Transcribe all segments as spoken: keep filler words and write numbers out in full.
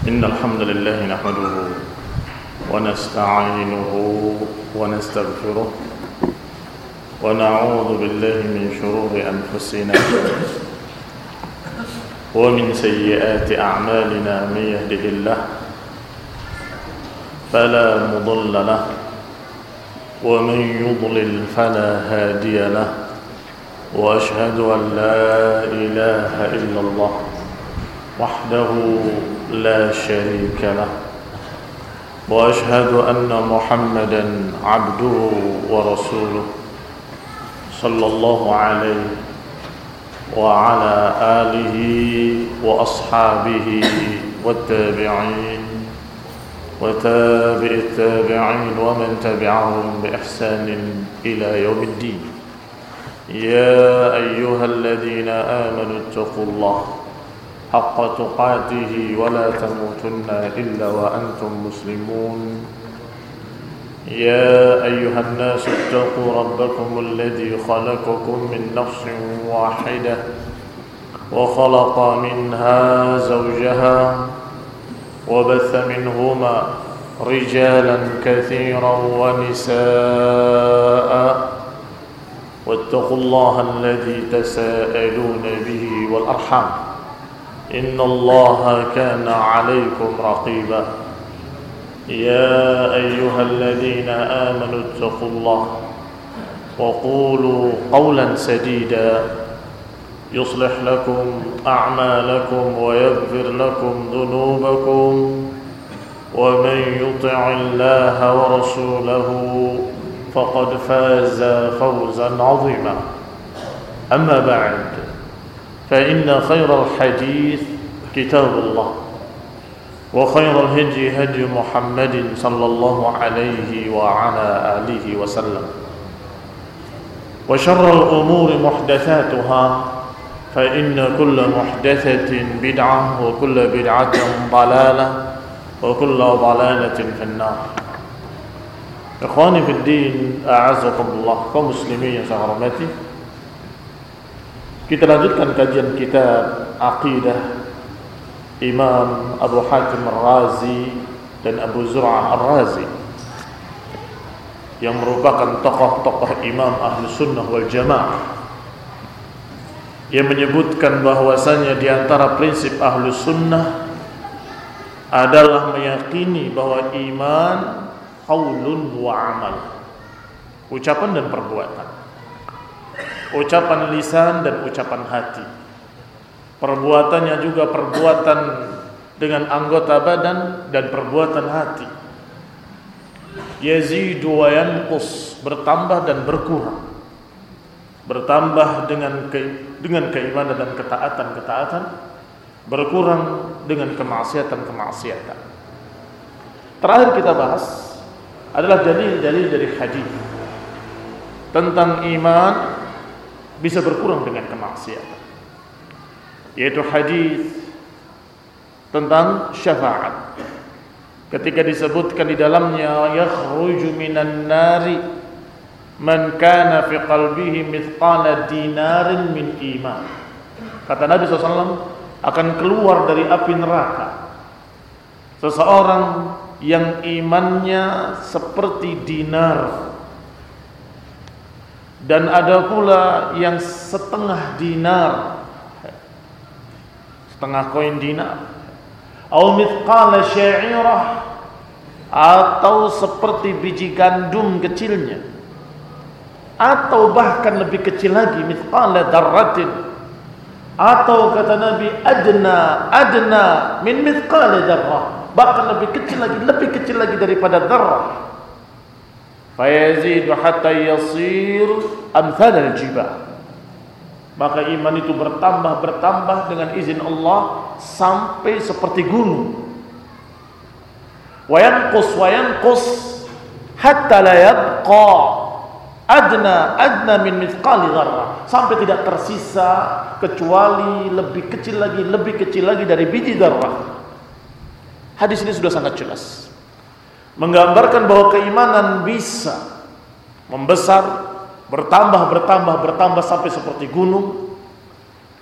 إن الحمد لله نحمده ونستعينه ونستغفره ونعوذ بالله من شرور أنفسنا ومن سيئات أعمالنا. من يهده الله فلا مضل له ومن يضلل فلا هادي له وأشهد أن لا إله إلا الله وحده لا شريك له وأشهد أن محمدا عبده ورسوله صلى الله عليه وعلى آله وأصحابه والتابعين وتابع التابعين ومن تبعهم بإحسان إلى يوم الدين. يا أيها الذين آمنوا اتقوا الله حق تقاته ولا تموتن إلا وأنتم مسلمون. يا أيها الناس اتقوا ربكم الذي خلقكم من نفس واحدة وخلق منها زوجها وبث منهما رجالا كثيرا ونساء واتقوا الله الذي تساءلون به والأرحام إن الله كان عليكم رقيبا. يا أيها الذين آمنوا اتقوا الله وقولوا قولا سديدا يصلح لكم أعمالكم ويغفر لكم ذنوبكم ومن يطع الله ورسوله فقد فاز فوزا عظيما. أما بعد فإن خير الحديث كتاب الله وخير الهدي هدي محمد صلى الله عليه وعلى آله وسلم وشر الأمور محدثاتها فإن كل محدثة بدعة وكل بدعة ضلالة وكل ضلالة في النار. Ikhwani fi din, a'azzakumullah, kaum muslimin yang saya hormati. Kita lanjutkan kajian kitab Aqidah Imam Abu Hatim Ar-Razi dan Abu Zur'ah Ar-Razi yang merupakan tokoh-tokoh imam ahli sunnah wal jamaah, yang menyebutkan bahwasanya di antara prinsip ahli sunnah adalah meyakini bahwa iman qaulun wa amal, ucapan dan perbuatan, ucapan lisan dan ucapan hati. Perbuatannya juga perbuatan dengan anggota badan dan perbuatan hati. Yazidu wa yanqus, bertambah dan berkurang. Bertambah dengan ke, dengan keimanan dan ketaatan-ketaatan, berkurang dengan kemaksiatan-kemaksiatan. Terakhir kita bahas adalah dalil-dalil dari hadis tentang iman bisa berkurang dengan kemaksiatan, yaitu hadis tentang syafaat. Ketika disebutkan di dalamnya yakhruju minan nari man kana fi qalbihi mithqala dinarin min iman. Kata Nabi sallallahu alaihi wasallam, akan keluar dari api neraka seseorang yang imannya seperti dinar, dan ada pula yang setengah dinar, setengah koin dinar, atau mithqala sya'irah, atau seperti biji gandum kecilnya, atau bahkan lebih kecil lagi, mithqala darratin, atau kata Nabi adna adna min mithqala darrah, bahkan lebih kecil lagi, lebih kecil lagi daripada darrah. Fayazidu hatta yasir amthal al-jibal, maka iman itu bertambah bertambah dengan izin Allah sampai seperti gunung. Wayanqus wayanqus hatta la yabqa adna adna min mithqali dzarrah, sampai tidak tersisa kecuali lebih kecil lagi, lebih kecil lagi dari biji dzarrah. Hadis ini sudah sangat jelas menggambarkan bahwa keimanan bisa membesar, bertambah bertambah bertambah sampai seperti gunung,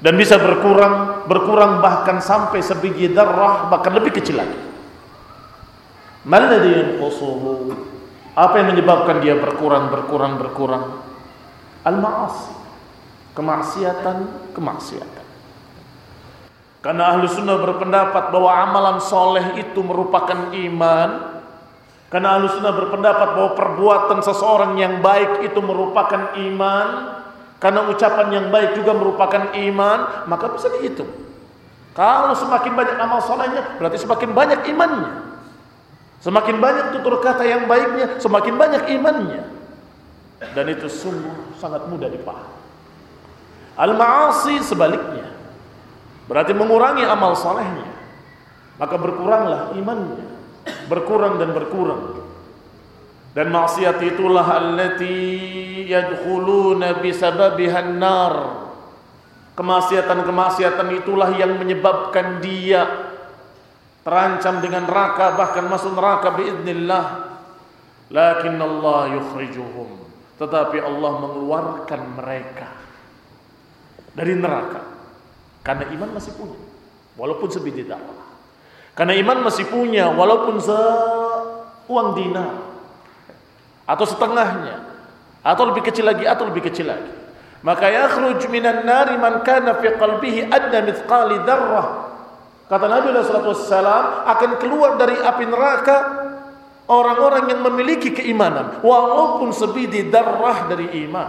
dan bisa berkurang, berkurang bahkan sampai sebiji darah, bahkan lebih kecil lagi. Malladhi yanqusuhu, apa yang menyebabkan dia berkurang, berkurang, berkurang? Al-ma'asi, kemaksiatan, kemaksiatan. Karena ahlu sunnah berpendapat bahwa amalan soleh itu merupakan iman. Karena ahlu sunnah berpendapat bahwa perbuatan seseorang yang baik itu merupakan iman. Karena ucapan yang baik juga merupakan iman. Maka bisa dihitung. Kalau semakin banyak amal solehnya, berarti semakin banyak imannya. Semakin banyak tutur kata yang baiknya, semakin banyak imannya. Dan itu sungguh sangat mudah dipahami. Al-ma'asi sebaliknya, berarti mengurangi amal solehnya, maka berkuranglah imannya, berkurang dan berkurang. Dan maksiat itulah allati yadkhuluna bisababiha an-nar. Kemaksiatan-kemaksiatan itulah yang menyebabkan dia terancam dengan neraka, bahkan masuk neraka biiznillah. Lakin Allah yukhrijuhum, tetapi Allah mengeluarkan mereka dari neraka. Karena iman masih punya, walaupun sebiji darah. Karena iman masih punya, walaupun seuang dinar, atau setengahnya, atau lebih kecil lagi, atau lebih kecil lagi. Maka yakhruj minan nari man kana fi qalbihi adna mithqali darrah. Kata Nabi sallallahu alaihi wasallam, akan keluar dari api neraka orang-orang yang memiliki keimanan, walaupun sebiji darrah dari iman.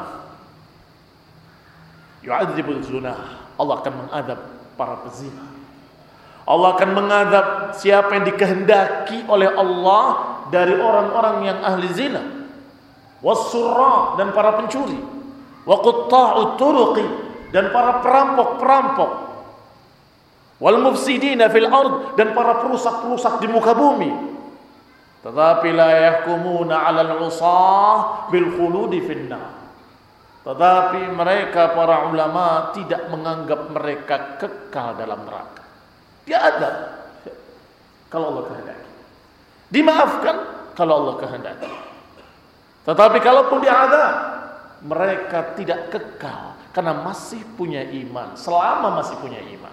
Yu'adzibul zunah, Allah akan mengadab para pezina. Allah akan mengadab siapa yang dikehendaki oleh Allah dari orang-orang yang ahli zina, wassurra, dan para pencuri, wa qutta'ut turuqi, dan para perampok-perampok, wal mufsidina fil ard, dan para perusak-perusak di muka bumi. Tetapi la yahkumuna 'alal 'usah bil khuludi finnar. Tetapi mereka para ulama tidak menganggap mereka kekal dalam neraka. Dia adab kalau Allah kehendaki, dimaafkan kalau Allah kehendaki. Tetapi kalaupun dia adab, mereka tidak kekal karena masih punya iman, selama masih punya iman.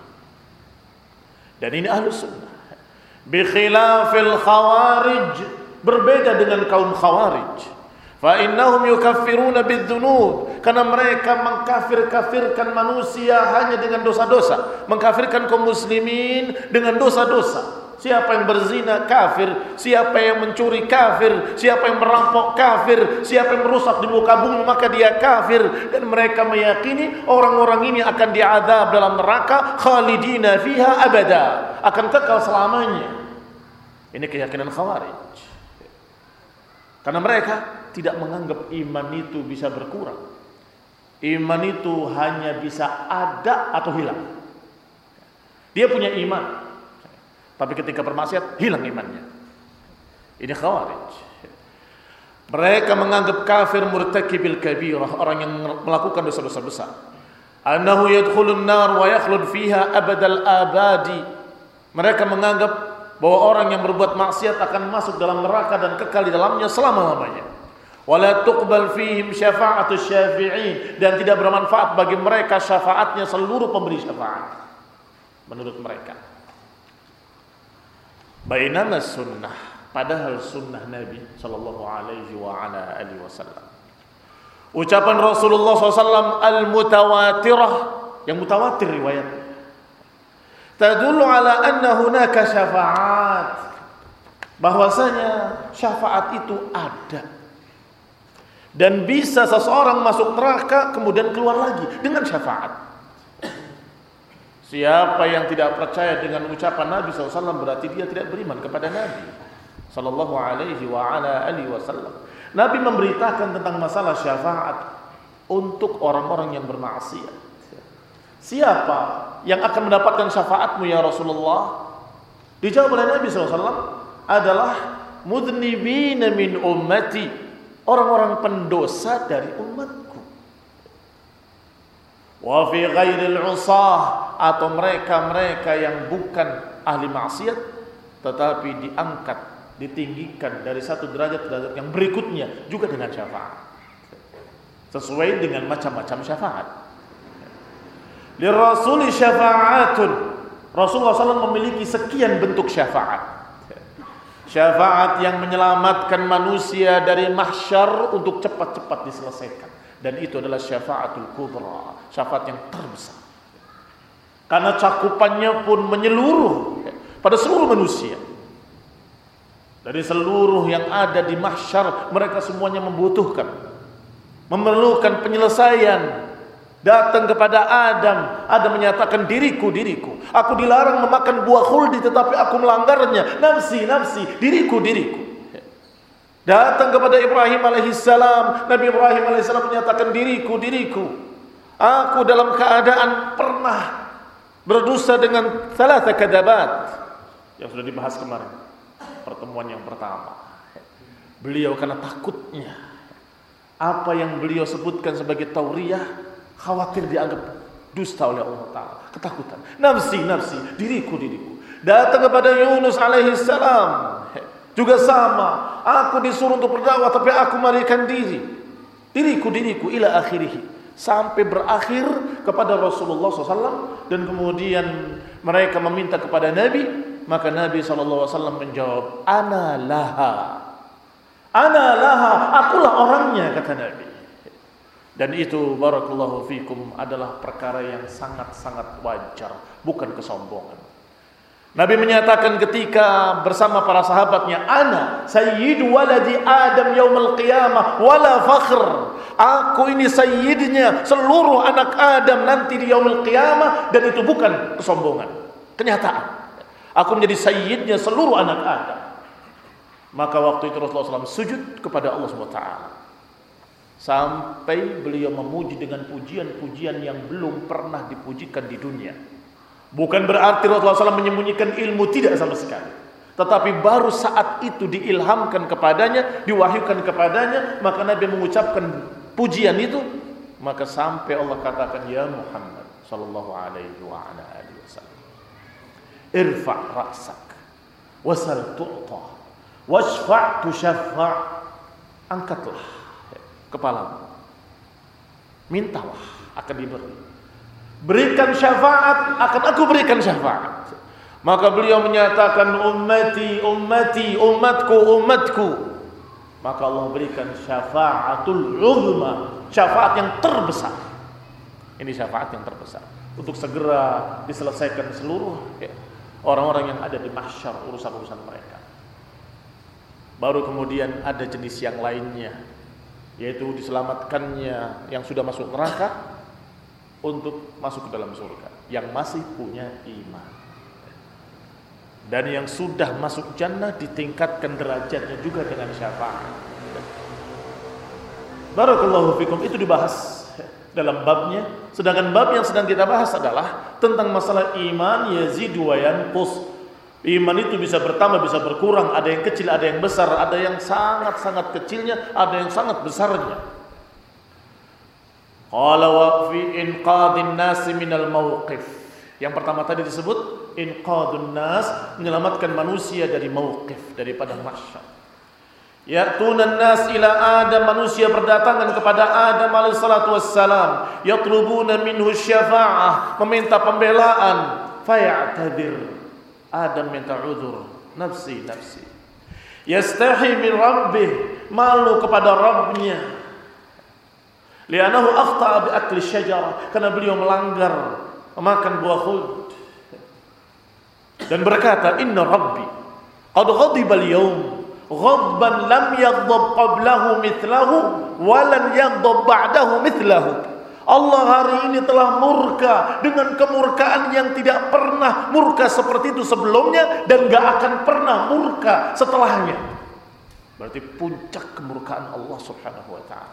Dan ini ahlus sunnah. Bi khilafil khawarij, berbeda dengan kaum khawarij. Fa innahum yukaffiruna bidzunub, karena mereka mengkafir-kafirkan manusia hanya dengan dosa-dosa, mengkafirkan kaum muslimin dengan dosa-dosa. Siapa yang berzina kafir, siapa yang mencuri kafir, siapa yang merampok kafir, siapa yang merusak di muka bumi maka dia kafir. Dan mereka meyakini orang-orang ini akan diazab dalam neraka khalidina fiha abada, akan kekal selamanya. Ini keyakinan khawarij. Karena mereka tidak menganggap iman itu bisa berkurang. Iman itu hanya bisa ada atau hilang. Dia punya iman, tapi ketika bermaksiat hilang imannya. Ini khawarij. Mereka menganggap kafir murtakibil kabirah, orang yang melakukan dosa-dosa besar. Annahu yadkhulun nar wa yakhlud fiha abadal abadi. Mereka menganggap bahwa orang yang berbuat maksiat akan masuk dalam neraka dan kekal di dalamnya selama-lamanya. Wala tuqbal fihim syafa'atus syafi'in, dan tidak bermanfaat bagi mereka syafaatnya seluruh pemberi syafaat menurut mereka. Bainama sunnah, padahal sunnah Nabi sallallahu alaihi wa ala alihi wasallam. Ucapan Rasulullah sallallahu alaihi wasallam al-mutawatirah, yang mutawatir riwayatnya, tadullu ala anna hunaka syafa'at, bahwasanya syafaat itu ada. Dan bisa seseorang masuk neraka kemudian keluar lagi dengan syafaat. Siapa yang tidak percaya dengan ucapan Nabi sallallahu alaihi wasallam berarti dia tidak beriman kepada Nabi sallallahu alaihi wa ala alihi wasallam. Nabi memberitakan tentang masalah syafaat untuk orang-orang yang bermaksiat. Siapa yang akan mendapatkan syafaatmu ya Rasulullah? Dijawab oleh Nabi sallallahu alaihi wasallam adalah mudhnibina min ummati, orang-orang pendosa dari umatku. Wa fi ghairil usah, atau mereka-mereka yang bukan ahli maksiat tetapi diangkat, ditinggikan dari satu derajat ke derajat yang berikutnya juga dengan syafaat. Sesuai dengan macam-macam syafaat. Lirrasuli syafa'atun. Rasulullah shallallahu alaihi wasallam memiliki sekian bentuk syafaat. Syafaat yang menyelamatkan manusia dari mahsyar untuk cepat-cepat diselesaikan. Dan itu adalah syafaatul kubra, syafaat yang terbesar. Karena cakupannya pun menyeluruh pada seluruh manusia. Dari seluruh yang ada di mahsyar, mereka semuanya membutuhkan, memerlukan penyelesaian. Datang kepada Adam, Adam menyatakan, diriku, diriku, aku dilarang memakan buah khuldi tetapi aku melanggarnya. Nafsi, nafsi, diriku, diriku. Datang kepada Ibrahim alaihissalam, Nabi Ibrahim alaihissalam menyatakan, diriku, diriku, aku dalam keadaan pernah berdusta dengan thalatha kadabat, yang sudah dibahas kemarin pertemuan yang pertama. Beliau karena takutnya apa yang beliau sebutkan sebagai tauriyah, khawatir dianggap dusta oleh Allah Ta'ala, ketakutan. Nafsi, nafsi, diriku, diriku. Datang kepada Yunus alaihissalam, juga sama. Aku disuruh untuk berdakwah tapi aku melarikan diri. Diriku, diriku, ila akhirih. Sampai berakhir kepada Rasulullah shallallahu alaihi wasallam. Dan kemudian mereka meminta kepada Nabi. Maka Nabi shallallahu alaihi wasallam menjawab, ana laha. Ana laha, akulah orangnya, kata Nabi. Dan itu barakallahu fikum adalah perkara yang sangat-sangat wajar, bukan kesombongan. Nabi menyatakan ketika bersama para sahabatnya, ana sayyidu waladi Adam yaumil qiyamah wala fakhr. Aku ini sayyidnya seluruh anak Adam nanti di yaumil qiyamah, dan itu bukan kesombongan, kenyataan. Aku menjadi sayyidnya seluruh anak Adam. Maka waktu itu Rasulullah shallallahu alaihi wasallam sujud kepada Allah subhanahu wa taala. Sampai beliau memuji dengan pujian-pujian yang belum pernah dipujikan di dunia. Bukan berarti Rasulullah shallallahu alaihi wasallam menyembunyikan ilmu, tidak sama sekali. Tetapi baru saat itu diilhamkan kepadanya, diwahyukan kepadanya, maka Nabi mengucapkan pujian itu. Maka sampai Allah katakan, ya Muhammad sallallahu alaihi wa ala alihi wasallam, irfa' ra'sak wasal tu'ta washfa' tushaffa'. Angkatlah kepalamu, mintalah akan diberi, berikan syafaat akan aku berikan syafaat. Maka beliau menyatakan, ummati, ummati, umatku, umatku. Maka Allah berikan syafaatul uzma, syafaat yang terbesar. Ini syafaat yang terbesar untuk segera diselesaikan seluruh ya, orang-orang yang ada di mahsyar, urusan-urusan mereka. Baru kemudian ada jenis yang lainnya, yaitu diselamatkannya yang sudah masuk neraka untuk masuk ke dalam surga, yang masih punya iman. Dan yang sudah masuk jannah ditingkatkan derajatnya juga dengan syafaat. Barakallahu fikum, itu dibahas dalam babnya. Sedangkan bab yang sedang kita bahas adalah tentang masalah iman yazidu wa yanqus. Iman itu bisa bertambah, bisa berkurang, ada yang kecil, ada yang besar, ada yang sangat-sangat kecilnya, ada yang sangat besarnya. Qala wa fi inqadhin nas minal mauqif. Yang pertama tadi disebut inqadun nas, menyelamatkan manusia dari mauqif, daripada mahsyar. Ya'tunan nas ila Adam, manusia berdatangan kepada Adam alaihi salatu wassalam, yatlubuna minhu syafa'ah, meminta pembelaan, faya'tadir. Adam minta uzur, nafsi, nafsi. Yastahi min rabbih, malu kepada Rabbnya. Li'annahu akhta'a bi akli syajarah, karena beliau melanggar memakan buah khuld. Dan berkata, inna rabbi qad ghadiba al-yawm ghadban lam yaghdab qablahu mithlahu wa lan yaghdab ba'dahu mithlahu. Allah hari ini telah murka dengan kemurkaan yang tidak pernah murka seperti itu sebelumnya, dan gak akan pernah murka setelahnya. Berarti puncak kemurkaan Allah subhanahu wa ta'ala.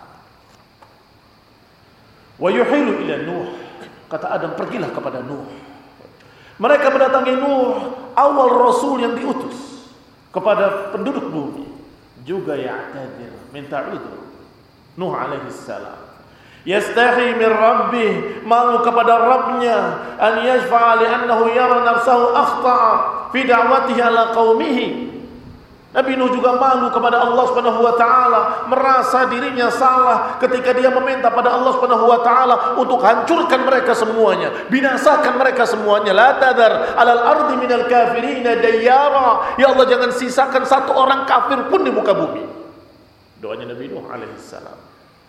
Wa yuhilu ila Nuh, kata Adam, pergilah kepada Nuh. Mereka mendatangi Nuh, awal Rasul yang diutus kepada penduduk bumi. Juga ya'tadir, minta udzur. Nuh alaihi salam yastahi min rabbih, malu kepada Rabbnya, an yashfa'a li'annahu yara nafsahu akhta'a fi da'watihi ala qaumihi. Nabi Nuh juga malu kepada Allah Subhanahu wa taala, merasa dirinya salah ketika dia meminta pada Allah Subhanahu wa taala untuk hancurkan mereka semuanya, binasakan mereka semuanya. La tadar 'alal ardi minal kafirin dayyara. Ya Allah, jangan sisakan satu orang kafir pun di muka bumi. Doanya Nabi Nuh alaihi salam.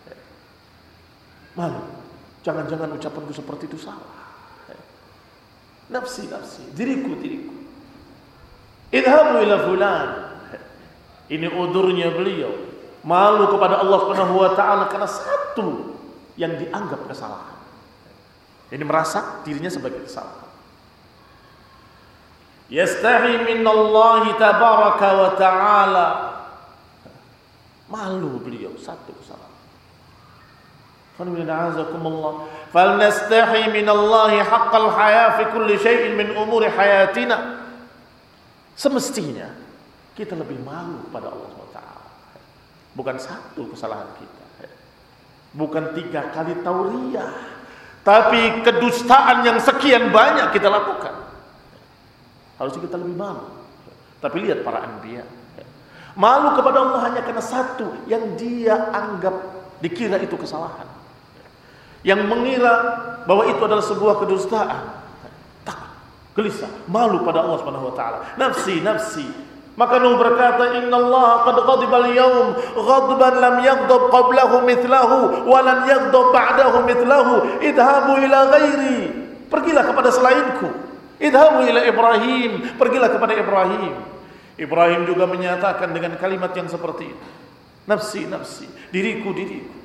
Malu. Jangan-jangan ucapanku seperti itu salah. Nafsi, nafsi, diriku, diriku. Idhabu ila fulan. Ini udurnya beliau, malu kepada Allah Subhanahu wa taala karena satu yang dianggap kesalahan. Ini merasa dirinya sebagai kesalahan. Yastahi minallahi tabaraka wa taala. Malu beliau satu kesalahan. Falnastahi minallahi haqqal haya fi kulli syai'in min umuri hayatina. Semestinya kita lebih malu kepada Allah subhanahu wa taala. Bukan satu kesalahan kita, bukan tiga kali tauriyah, tapi kedustaan yang sekian banyak kita lakukan. Harusnya kita lebih malu. Tapi lihat para anbiya, malu kepada Allah hanya karena satu yang dia anggap, dikira itu kesalahan, yang mengira bahwa itu adalah sebuah kedustaan. Takut, gelisah, malu pada Allah subhanahu wa taala. Nafsi, nafsi. Maka Nuh berkata, innallaha qad ghadiba al-yawm ghadban lam yaghdab qablahu mithlahu wa lam yaghdab ba'dahu mithlahu. Idhabu ila ghairi. Pergilah kepada selainku. Idhabu ila Ibrahim. Pergilah kepada Ibrahim. Ibrahim juga menyatakan dengan kalimat yang seperti itu. Nafsi, nafsi. Diriku, diriku.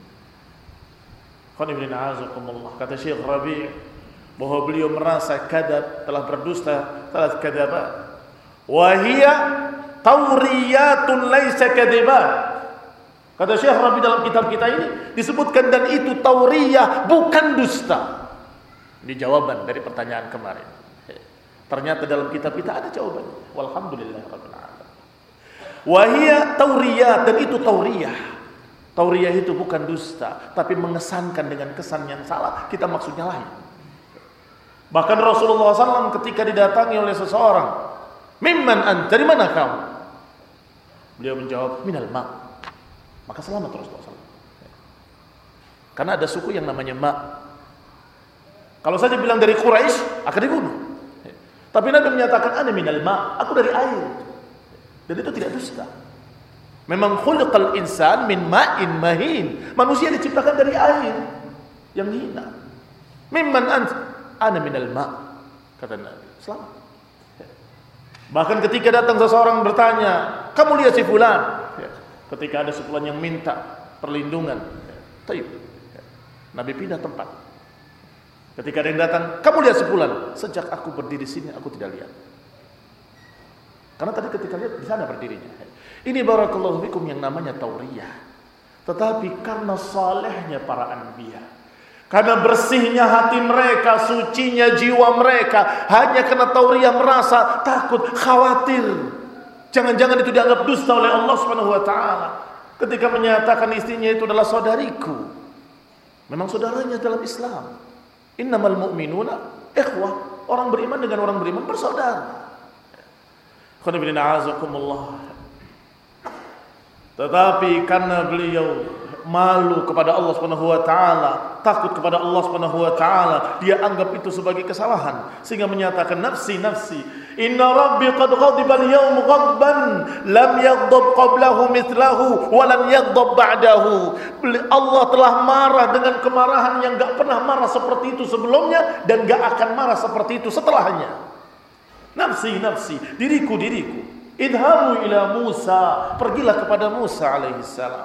Kata Syekh Rabi' bahwa beliau merasa kadab, telah berdusta, telah kadabat. Wahia tauriyatun laisa kadibat. Kata Syekh Rabi dalam kitab kita ini disebutkan, dan itu tauriyah, bukan dusta. Ini jawaban dari pertanyaan kemarin. Ternyata dalam kitab kita ada jawabannya. Walhamdulillahirabbil alamin. Wahia tauriyat, dan itu tauriyah. Tauriyah itu bukan dusta, tapi mengesankan dengan kesan yang salah. Kita maksudnya lain. Bahkan Rasulullah shallallahu alaihi wasallam ketika didatangi oleh seseorang, mimman ant, dari mana kamu? Beliau menjawab, minal ma. Maka selamat Rasulullah shallallahu alaihi wasallam. Karena ada suku yang namanya ma. Kalau saja bilang dari Quraisy akan dibunuh. Tapi Nabi menyatakan, ana minal ma, aku dari air. Dan itu tidak dusta. Memang khuliqal insan min ma'in mahin. Manusia diciptakan dari air yang hina. Mimman ant, ana minal ma, kata Nabi. Selamat. Bahkan ketika datang seseorang bertanya, kamu lihat si fulan? Ketika ada si fulan yang minta perlindungan, taib, Nabi pindah tempat. Ketika ada yang datang, kamu lihat si fulan? Sejak aku berdiri sini, aku tidak lihat. Karena tadi ketika lihat di sana berdirinya. Ini barakallahu fikum yang namanya tauriyah. Tetapi karena salehnya para anbiya, karena bersihnya hati mereka, sucinya jiwa mereka, hanya karena tauriyah merasa takut, khawatir, jangan-jangan itu dianggap dusta oleh Allah Subhanahu wa taala. Ketika menyatakan istrinya itu adalah saudariku, memang saudaranya dalam Islam. Innamal mu'minuna ikhwah, orang beriman dengan orang beriman bersaudara. Qul a'azakumullah. Tetapi karena beliau malu kepada Allah Subhanahu wa taala, takut kepada Allah Subhanahu wa taala, dia anggap itu sebagai kesalahan sehingga menyatakan, nafsi, nafsi. Inna rabbi qad ghadiba al-yawm ghadban lam yaghdab qablahu mithlahu wa lam yaghdab ba'dahu. Allah telah marah dengan kemarahan yang enggak pernah marah seperti itu sebelumnya dan enggak akan marah seperti itu setelahnya. Nafsi, nafsi, diriku, diriku. Idhamu ila Musa, pergilah kepada Musa alaihi salam.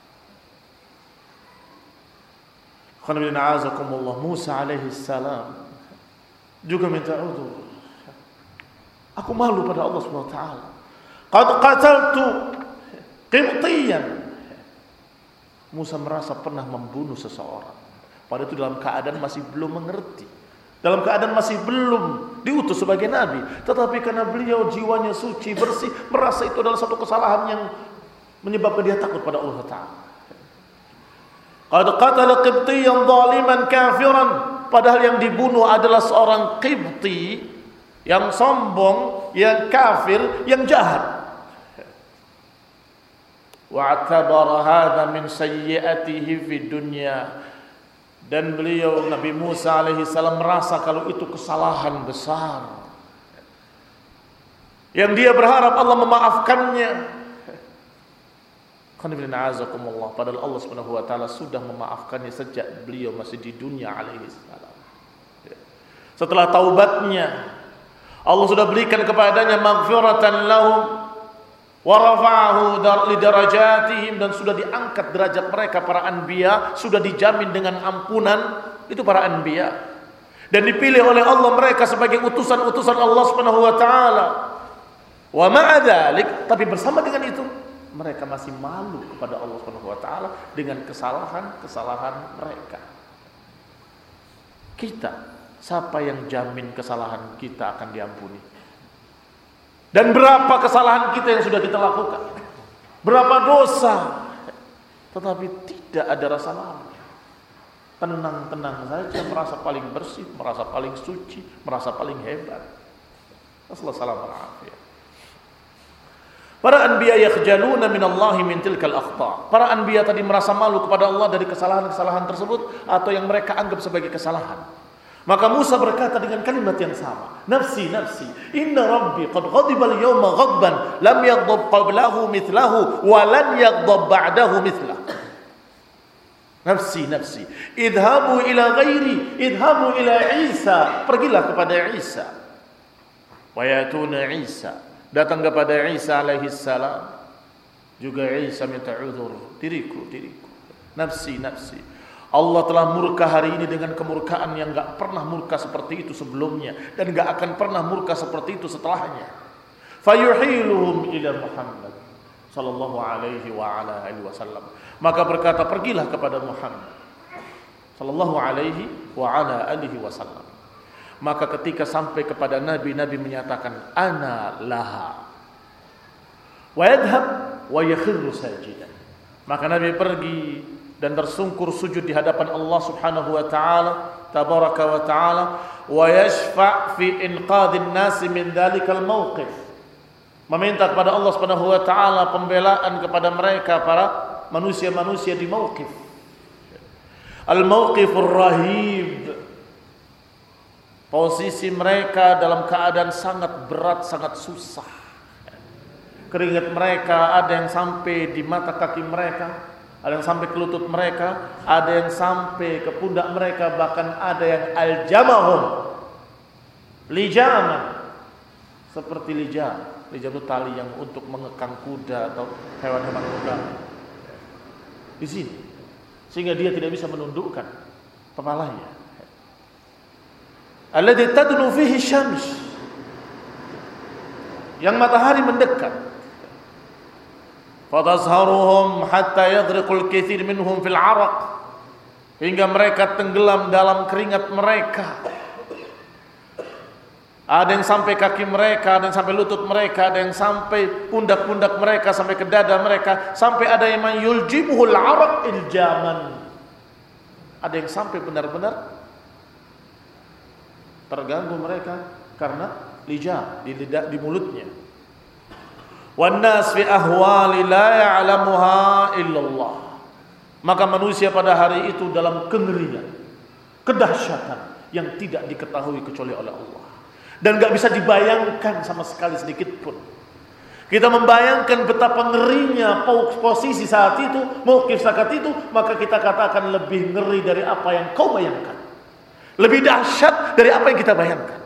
Musa alaihi salam juga minta udzur. Aku malu pada Allah Subhanahu wa taala. Qad qataltu qibtiyan. Musa merasa pernah membunuh seseorang. Padahal itu dalam keadaan masih belum mengerti, dalam keadaan masih belum diutus sebagai nabi. Tetapi karena beliau jiwanya suci, bersih, merasa itu adalah satu kesalahan yang menyebabkan dia takut pada Allah taala. Qad qatala qibtiyan zaliman kafiran. Padahal yang dibunuh adalah seorang Qibti yang sombong, yang kafir, yang jahat. wa'tabara hadza min sayyi'atihi fid dunya. Dan beliau Nabi Musa alaihi salam merasa kalau itu kesalahan besar yang dia berharap Allah memaafkannya. Padahal Allah Subhanahu wa taala sudah memaafkannya sejak beliau masih di dunia alaihi salam. Setelah taubatnya, Allah sudah berikan kepadanya maghfiratan lahum wa rafa'ahu li darajatihim, dan sudah diangkat derajat mereka para anbiya, sudah dijamin dengan ampunan itu para anbiya. Dan dipilih oleh Allah mereka sebagai utusan-utusan Allah Subhanahu wa taala. Wa ma'a dzalik, tapi bersama dengan itu mereka masih malu kepada Allah Subhanahu wa taala dengan kesalahan-kesalahan mereka. Kita, siapa yang jamin kesalahan kita akan diampuni? Dan berapa kesalahan kita yang sudah kita lakukan? Berapa dosa? Tetapi tidak ada rasa malu. Tenang-tenang saja, merasa paling bersih, merasa paling suci, merasa paling hebat. Assalamualaikum warahmatullahi wabarakatuh. Para anbiya yakhjaluna minallahi min tilkal akhta. Para anbiya tadi merasa malu kepada Allah dari kesalahan-kesalahan tersebut atau yang mereka anggap sebagai kesalahan. Maka Musa berkata dengan kalimat yang sama, nafsi nafsi, inna rabbi qad ghadiba al-yawma ghadban lam yaghdab qablahu mithlahu wa lan yaghdab ba'dahu mithlahu. Nafsi nafsi, idhabu ila ghairi, idhabu ila Isa, pergilah kepada Isa. Wa yatuna Isa, datang kepada Isa alaihi salam. Juga Isa minta uzur, diriku diriku, nafsi nafsi. Allah telah murka hari ini dengan kemurkaan yang enggak pernah murka seperti itu sebelumnya dan enggak akan pernah murka seperti itu setelahnya. Fayuhiluhum ila Muhammad sallallahu alaihi wa ala alihi wasallam. Maka berkata, pergilah kepada Muhammad sallallahu alaihi wa ala alihi wasallam. Maka ketika sampai kepada Nabi, Nabi menyatakan ana laha wa yadhhab wa yakhirru sajidan. Maka Nabi pergi dan tersungkur sujud di hadapan Allah Subhanahu wa taala tabaraka wa taala wa yashfa' fi inqadhin nas min dzalikal mauqif. Meminta kepada Allah Subhanahu wa taala pembelaan kepada mereka para manusia-manusia di mauqif. Al-mauqifur rahib. Posisi mereka dalam keadaan sangat berat, sangat susah. Keringat mereka ada yang sampai di mata kaki mereka, ada yang sampai ke lutut mereka, ada yang sampai ke pundak mereka, bahkan ada yang aljamahum lijaman, seperti lijam. Lijam itu tali yang untuk mengekang kuda atau hewan-hewan tunggangan di sini, sehingga dia tidak bisa menundukkan kepalanya. Alladzi tadnu fihi syams, yang matahari mendekat. Fatazharuhum hatta yadriqul katsir minhum fil 'araq, hingga mereka tenggelam dalam keringat mereka. Ada yang sampai kaki mereka, ada yang sampai lutut mereka, ada yang sampai pundak-pundak mereka, sampai ke dada mereka, sampai ada yang yuljimuhul 'araq iljaman. Ada yang sampai benar-benar terganggu mereka karena lijah di lidah, di mulutnya. Wan nas fi ahwali la ya'lamuha illallah. Maka manusia pada hari itu dalam kengerian, kedahsyatan yang tidak diketahui kecuali oleh Allah, dan enggak bisa dibayangkan sama sekali sedikit pun. Kita membayangkan betapa ngerinya posisi saat itu, mauqif saat itu, maka kita katakan lebih ngeri dari apa yang kau bayangkan. Lebih dahsyat dari apa yang kita bayangkan.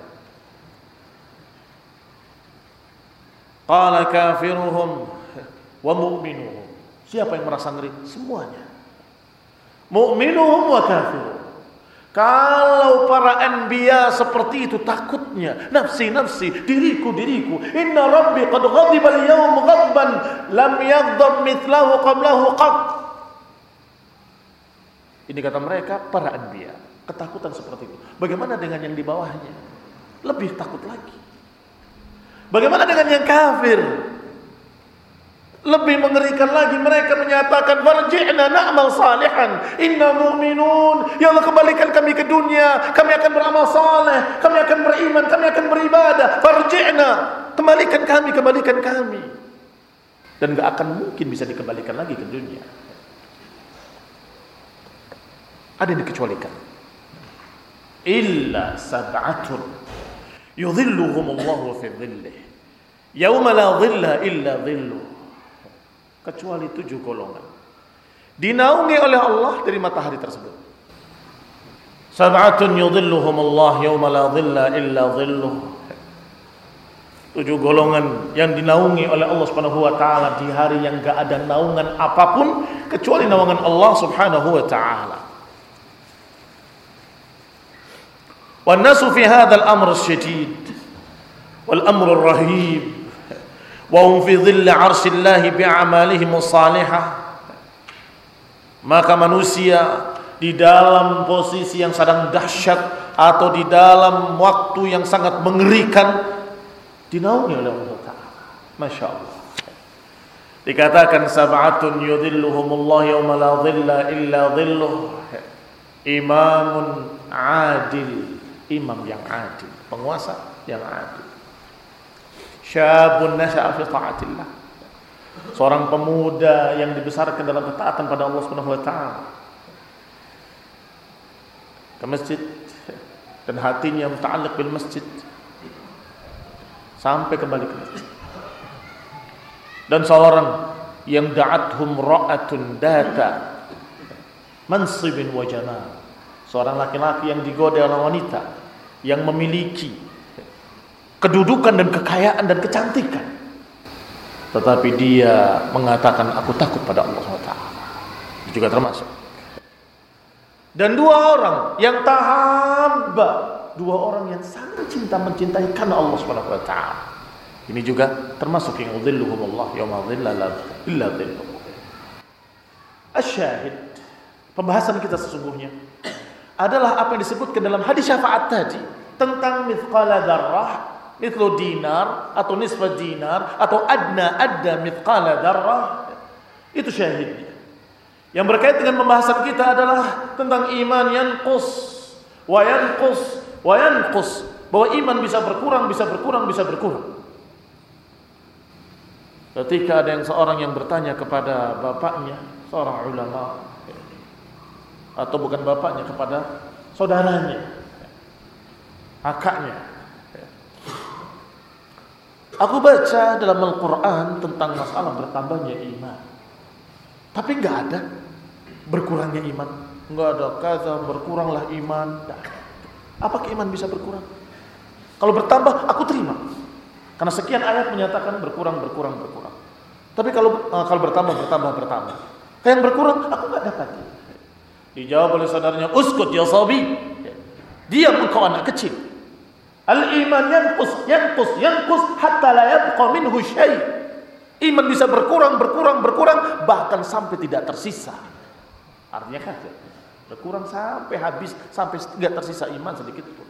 Qala kafiruhum wa mu'minuhum. Siapa yang merasa ngeri? Semuanya. Mu'minuhum wa kafiruhum. Kalau para anbiya seperti itu takutnya, nafsi nafsi, diriku diriku. Inna rabbi qad ghadiba al-yawm ghadban lam yaghdab mithlahu qablahu qat. Ini kata mereka para anbiya, ketakutan seperti itu. Bagaimana dengan yang di bawahnya? Lebih takut lagi. Bagaimana dengan yang kafir? Lebih mengerikan lagi, mereka menyatakan farji'na na'mal salihan inna mu'minun. Ya Allah, kembalikan kami ke dunia, kami akan beramal saleh, kami akan beriman, kami akan beribadah. Farji'na, kembalikan kami, kembalikan kami. dan gak akan mungkin bisa dikembalikan lagi ke dunia. Ada yang dikecualikan. Illa sab'atun yudhilluhumullahu fi dhillih yauma la dhilla illa dhilluh. Kecuali tujuh golongan dinaungi oleh Allah dari matahari tersebut. Sab'atun yudhilluhumullahu yauma la dhilla illa dhilluh. Tujuh golongan yang dinaungi oleh Allah Subhanahu wa taala di hari yang enggak ada naungan apapun kecuali naungan Allah Subhanahu wa taala. Wan nasu fi hadzal amr asyadid wal amr arrahib wa hum fi dhill 'arsyillahi bi'amalihim salihah. Maka manusia di dalam posisi yang sedang dahsyat atau di dalam waktu yang sangat mengerikan dinaungi oleh Allah Ta'ala. Masya Allah. Dikatakan sab'atun yudhilluhumullah yawma la dhilla illa dhilluh. Imamun adil, imam yang adil, penguasa yang adil. Syabun nasha'a fi ta'atillah, seorang pemuda yang dibesarkan dalam ketaatan pada Allah Subhanahu wa taala. Ke masjid dan hatinya muta'alliq bil masjid sampai kembali ke masjid. Dan seorang yang da'athum ra'atun data mansibin wa jamal, seorang laki-laki yang digoda oleh wanita yang memiliki kedudukan dan kekayaan dan kecantikan, tetapi dia mengatakan aku takut pada Allah subhanahu wa taala. Itu juga termasuk. Dan dua orang yang tahabba, dua orang yang sangat cinta mencintai karena Allah subhanahu wa taala. Ini juga termasuk yang udhilluhumullah yauma dhilla illa dhilluh. Asyahid, pembahasan kita sesungguhnya adalah apa yang disebutkan dalam hadis syafaat tadi tentang mithqala dzarrah, mithlu dinar atau nisfa dinar atau adna adda mithqala dzarrah. Itu syahidnya. Yang berkait dengan pembahasan kita adalah tentang iman yanqus wa yanqus wa yanqus, bahwa iman bisa berkurang, bisa berkurang, bisa berkurang. Ketika ada yang seorang yang bertanya kepada bapaknya, seorang ulama, atau bukan bapaknya, kepada saudaranya, kakaknya, aku baca dalam Al-Quran tentang masalah bertambahnya iman, tapi nggak ada berkurangnya iman, nggak ada kata berkuranglah iman. Apakah iman bisa berkurang? Kalau bertambah, aku terima. Karena sekian ayat menyatakan berkurang, berkurang, berkurang. Tapi kalau uh, kalau bertambah, bertambah, bertambah. Kayak yang berkurang, aku nggak dapat. Dijawab oleh saudaranya, uskut ya sabi. Diam engkau anak kecil. Al-iman yanqus, yanqus, yanqus hatta la yabqa minhu syai'. Iman bisa berkurang, berkurang, berkurang, bahkan sampai tidak tersisa. Artinya kata, berkurang sampai habis, sampai tidak tersisa iman sedikit pun.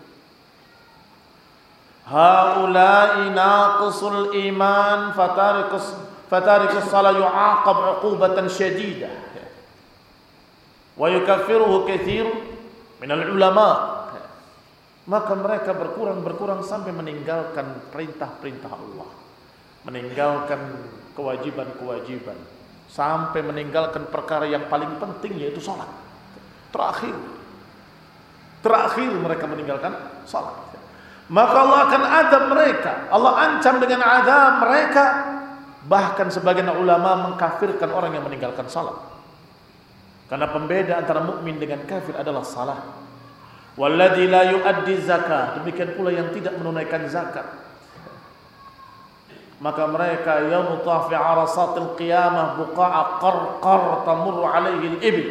Haula'i naqisul iman fatarikus fatarikus salat yu'aqab 'uqubatan syadidah wa yukaffiruhu katsir minal ulama. Maka mereka berkurang-berkurang sampai meninggalkan perintah-perintah Allah, meninggalkan kewajiban-kewajiban, sampai meninggalkan perkara yang paling penting, yaitu salat. Terakhir Terakhir mereka meninggalkan salat. Maka Allah akan azab mereka. Allah ancam dengan azab mereka. Bahkan sebagian ulama mengkafirkan orang yang meninggalkan salat. Karena pembeda antara mukmin dengan kafir adalah salat. Walladzi la yuaddi zakat, demikian pula yang tidak menunaikan zakat. Maka mereka yamuta fi arasatil qiyamah buqa'a qarqar tamurru alaihi al-ibil.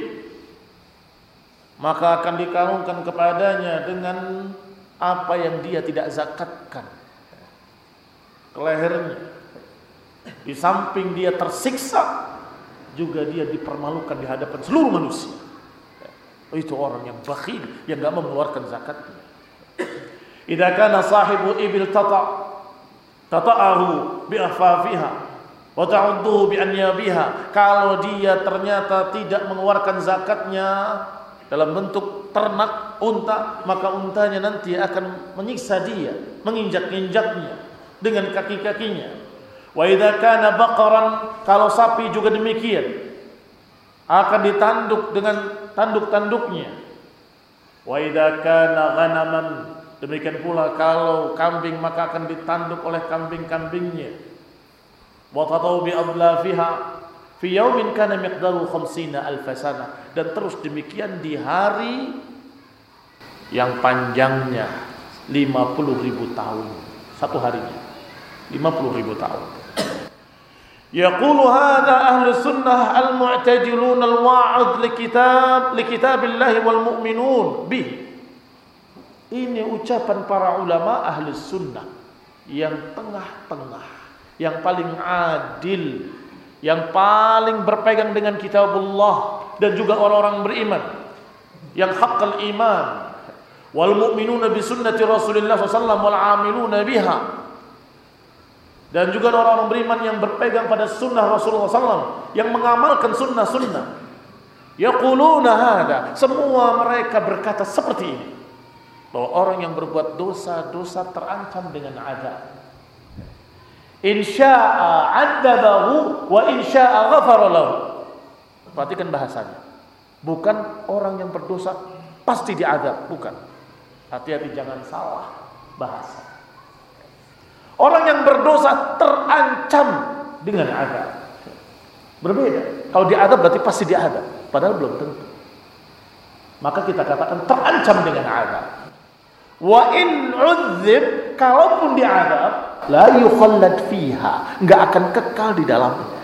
Maka akan dikarungkan kepadanya dengan apa yang dia tidak zakatkan ke lehernya. Di samping dia tersiksa, juga dia dipermalukan di hadapan seluruh manusia. Itu orang yang bakhil, yang enggak mengeluarkan zakatnya. Idza kana sahibu ibil tata tata'ahu bi afafiha wa ta'udduhu bi anyabiha. Kalau dia ternyata tidak mengeluarkan zakatnya dalam bentuk ternak unta, maka untanya nanti akan menyiksa dia, menginjak-injaknya dengan kaki-kakinya. Wa idza kana baqaran, kalau sapi juga demikian, akan ditanduk dengan tanduk-tanduknya. Wa idza kana ghanaman, demikian pula kalau kambing maka akan ditanduk oleh kambing-kambingnya. Wa tatau bi adlafiha fi yaumin kana miqdaru khamsina alf sana, dan terus demikian di hari yang panjangnya lima puluh ribu tahun, satu harinya lima puluh ribu tahun. Yaqulu hadha ahlu sunnah al-mu'tajilun al-wa'id li kitab li kitabillah wal mu'minun bih. Ini ucapan para ulama ahli sunnah yang tengah-tengah, yang paling adil, yang paling berpegang dengan kitabullah, dan juga orang-orang beriman yang haqqal iman, wal mu'minuna bi sunnati Rasulillah sallallahu alaihi wasallam wal 'amiluna biha, dan juga orang-orang beriman yang berpegang pada sunnah Rasulullah sallallahu alaihi wasallam, yang mengamalkan sunnah-sunnah. Yaquluna hada, semua mereka berkata seperti ini, bahwa orang yang berbuat dosa-dosa terancam dengan azab. Insya'a 'adzabahu wa insya'a ghafara lahu. Perhatikan bahasanya. Bukan orang yang berdosa pasti diazab, bukan. Hati-hati jangan salah bahasa. Orang yang berdosa terancam dengan azab. Berbeda. Kalau diazab berarti pasti diazab, padahal belum tentu. Maka kita katakan terancam dengan azab. Wa in 'udzib, kalaupun diazab, la yukhallad fiha, enggak akan kekal di dalamnya.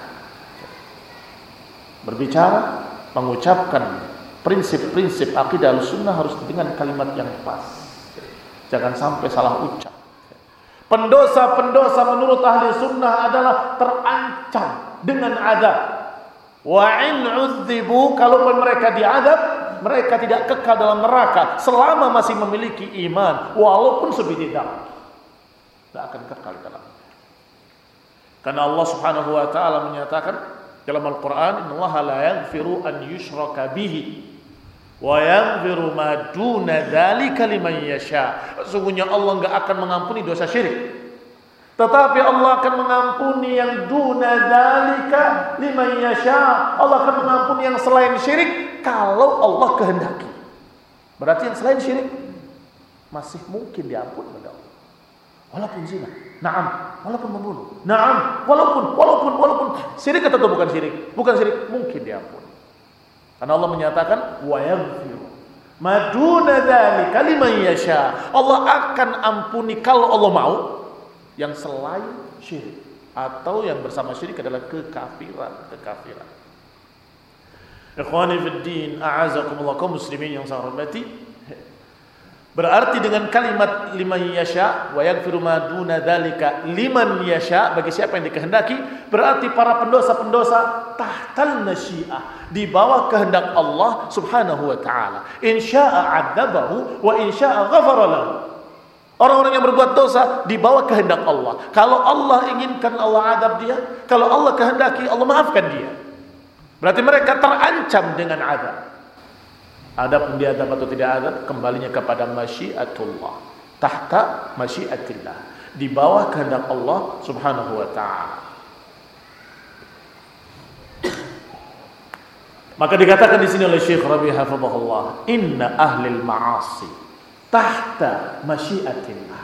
Berbicara, mengucapkan prinsip-prinsip akidah Ahlussunnah harus dengan kalimat yang pas. Jangan sampai salah ucap. Pendosa-pendosa menurut ahli sunnah adalah terancam dengan azab. Wa in 'udzibu, kalaupun mereka diazab, mereka tidak kekal dalam neraka selama masih memiliki iman, walaupun sebiji darah. Tidak akan kekal di dalamnya. Karena Allah Subhanahu wa taala menyatakan dalam Al-Qur'an, "Innallaha la yaghfiru an yushraka bihi wa yaghfiru ma duna dzalika liman yasha." Sesungguhnya Allah enggak akan mengampuni dosa syirik, tetapi Allah akan mengampuni yang duna dzalika liman yasha. Allah akan mengampuni yang selain syirik kalau Allah kehendaki. Berarti yang selain syirik masih mungkin diampuni oleh Allah. Walaupun zina, na'am, walaupun membunuh, na'am, walaupun walaupun walaupun syirik atau bukan syirik? Bukan syirik, mungkin diampuni. Karena Allah menyatakan wa yaghfiru ma duna dzalika liman yasha. Allah akan ampuni kalau Allah mau yang selain syirik, atau yang bersama syirik adalah kekafiran, kekafiran. Ikhwani fid din, a'azakumullah, kaum muslimin yang saya hormati. Berarti dengan kalimat liman yasha wa yaghfiru ma duna dzalika liman yasha, bagi siapa yang dikehendaki, berarti para pendosa-pendosa tahtal masyiah, di bawah kehendak Allah Subhanahu wa taala. Insya'a 'adzabahu wa insya'a ghafara lahu. Orang-orang yang berbuat dosa di bawah kehendak Allah. Kalau Allah inginkan, Allah azab dia. Kalau Allah kehendaki, Allah maafkan dia. Berarti mereka terancam dengan azab. Adapun dia azab atau tidak azab, kembalinya kepada masyiatullah, tahta masyiatillah, di bawah kehendak Allah Subhanahu wa taala. Maka dikatakan di sini oleh Syekh Rabi hafizahullah, inna ahlil ma'asi tahta masyiatillah.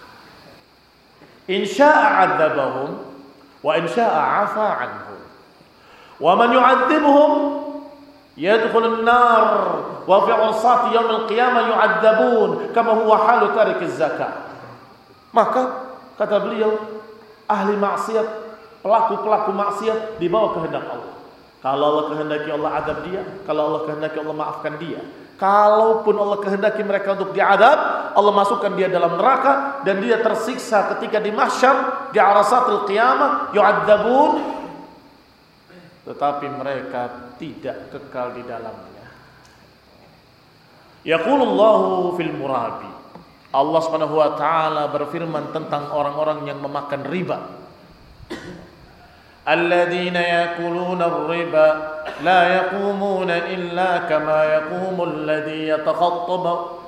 In syaa'a 'adzabahum wa in syaa'a 'afa 'anhum. Wa man yu'adzibhum yadkhulun nar wa fi 'usati yaumil qiyamah yu'adzabun kama huwa halu tarikiz zakah. Maka kata beliau, ahli maksiat, pelaku-pelaku maksiat di bawah kehendak Allah. Kalau Allah kehendaki, Allah azab dia. Kalau Allah kehendaki, Allah maafkan dia. Kalaupun Allah kehendaki mereka untuk diadab, Allah masukkan dia dalam neraka dan dia tersiksa ketika di mahsyar, di arasatul qiyamah, yu'adzabun. Tetapi mereka tidak kekal di dalamnya. Yaqulullahu fil murabi. Allah Subhanahu wa taala berfirman tentang orang-orang yang memakan riba. Alladzina yakuluna ar-riba la yaqumuna illa kama yaqumu alladhi yatakhattabu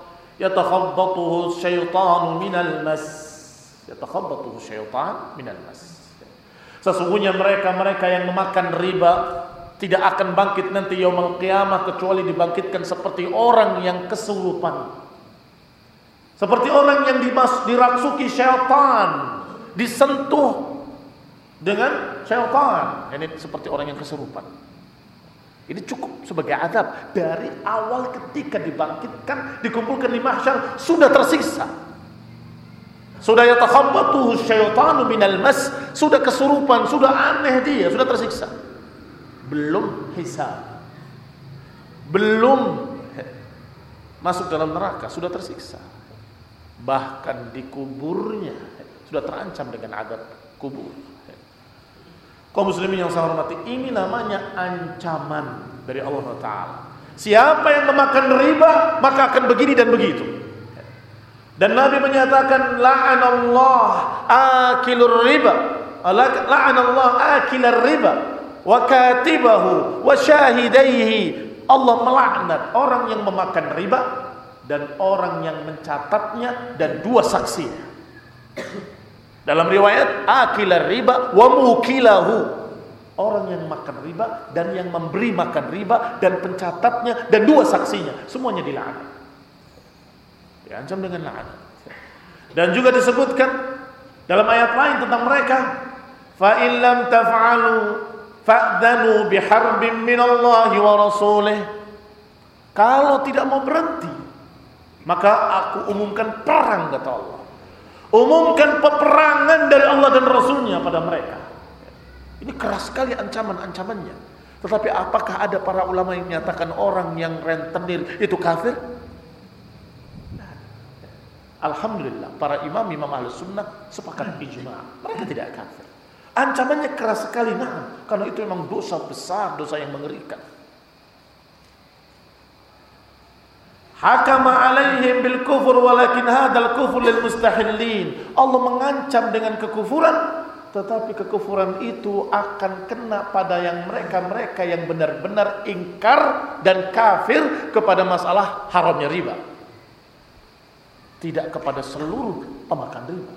yatakhabbathu asy-syaitanu minal mas. Yatakhabbathu asy-syaitan minal mas. Sesungguhnya mereka-mereka yang memakan riba tidak akan bangkit nanti yaumul qiyamah kecuali dibangkitkan seperti orang yang kesurupan. Seperti orang yang dimas, dirasuki syaitan, disentuh dengan syaitan. Ini seperti orang yang kesurupan. Ini cukup sebagai azab. Dari awal ketika dibangkitkan, dikumpulkan di mahsyar, sudah tersiksa. Sudah yatakhabbatuhu syaitanu minal mas, sudah kesurupan, sudah aneh dia, sudah tersiksa. Belum hisab, belum masuk dalam neraka, sudah tersiksa. Bahkan di kuburnya sudah terancam dengan azab kubur. Kaum muslimin yang saya hormati, ini namanya ancaman dari Allah Ta'ala. Siapa yang memakan riba maka akan begini dan begitu. Dan Nabi menyatakan la'anallah akilur riba, la'anallah akilar riba wa katibahu wa syahidaihi. Allah melaknat orang yang memakan riba dan orang yang mencatatnya dan dua saksinya. Dalam riwayat akilar riba wa mukilahu, orang yang makan riba dan yang memberi makan riba dan pencatatnya dan dua saksinya, semuanya dilaknat. Diancam dengan laknat. Dan juga disebutkan dalam ayat lain tentang mereka, fa in lam taf'alu fa'dhanu biharbin minallahi wa rasulih. Kalau tidak mau berhenti, maka aku umumkan perang, kata Allah. Umumkan peperangan dari Allah dan Rasulnya pada mereka. Ini keras sekali ancaman-ancamannya. Tetapi apakah ada para ulama yang menyatakan orang yang rentenir itu kafir? Alhamdulillah, para imam-imam Ahlus Sunnah sepakat ijma', mereka tidak kafir. Ancamannya keras sekali, nah, karena itu memang dosa besar, dosa yang mengerikan. Hakama alaihim bil kufur walakin hadzal kufur lil mustahillin. Allah mengancam dengan kekufuran, tetapi kekufuran itu akan kena pada yang mereka-mereka yang benar-benar ingkar dan kafir kepada masalah haramnya riba. Tidak kepada seluruh pemakan riba.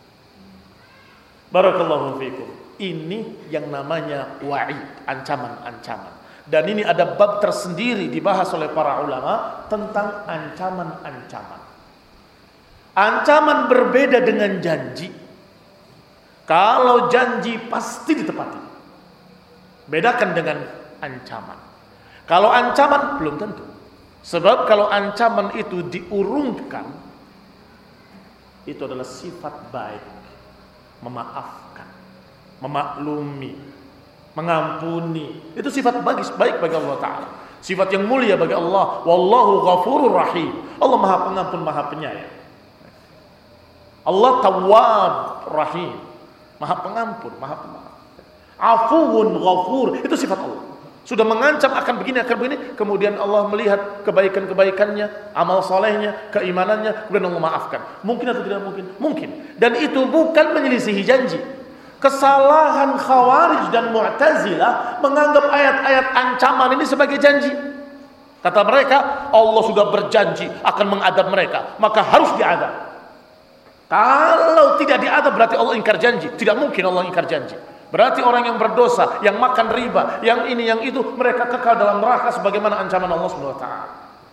Barakallahu fikum. Ini yang namanya wa'id, ancaman-ancaman. Dan ini ada bab tersendiri dibahas oleh para ulama tentang ancaman-ancaman. Ancaman berbeda dengan janji. Kalau janji pasti ditepati. Bedakan dengan ancaman. Kalau ancaman belum tentu. Sebab kalau ancaman itu diurungkan, itu adalah sifat baik, memaafkan, memaklumi, mengampuni. Itu sifat bagus, baik bagi Allah Ta'ala. Sifat yang mulia bagi Allah. Wallahu ghafurur rahim. Allah maha pengampun, maha penyayang. Allah tawwab rahim, maha pengampun, maha pemaaf. Afuwun ghafur, itu sifat Allah. Sudah mengancam akan begini, akan begini, kemudian Allah melihat kebaikan-kebaikannya, amal solehnya, keimanannya, kemudian Allah maafkan. Mungkin atau tidak mungkin? Mungkin. Dan itu bukan menyelisihi janji. Kesalahan Khawarij dan Mu'tazilah menganggap ayat-ayat ancaman ini sebagai janji. Kata mereka, Allah sudah berjanji akan mengadab mereka, maka harus diadab. Kalau tidak diadab berarti Allah ingkar janji. Tidak mungkin Allah ingkar janji. Berarti orang yang berdosa, yang makan riba, yang ini, yang itu, mereka kekal dalam neraka sebagaimana ancaman Allah subhanahu wa taala.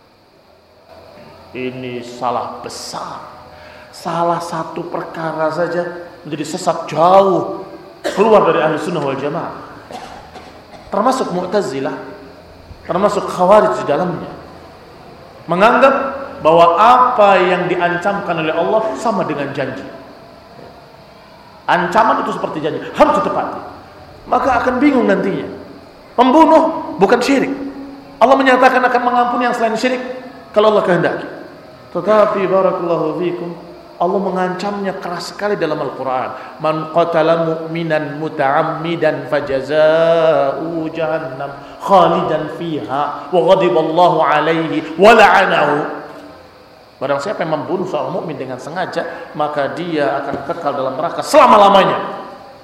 Ini salah besar. Salah satu perkara saja menjadi sesat jauh keluar dari ahli sunnah wal jamaah. Termasuk Mu'tazilah, termasuk Khawarij di dalamnya. Menganggap bahwa apa yang diancamkan oleh Allah sama dengan janji. Ancaman itu seperti janji, harus ditepati. Maka akan bingung nantinya. Membunuh bukan syirik. Allah menyatakan akan mengampuni yang selain syirik kalau Allah kehendaki. Tetapi barakallahu fikum, Allah mengancamnya keras sekali dalam Al-Quran. Man qatala mu'minan muta'ammidan fajazaa'u jahannam khalidan fiha wa ghadiballahu alaihi wa la'anahu. Barang siapa yang membunuh seorang mukmin dengan sengaja, maka dia akan kekal dalam neraka selama-lamanya.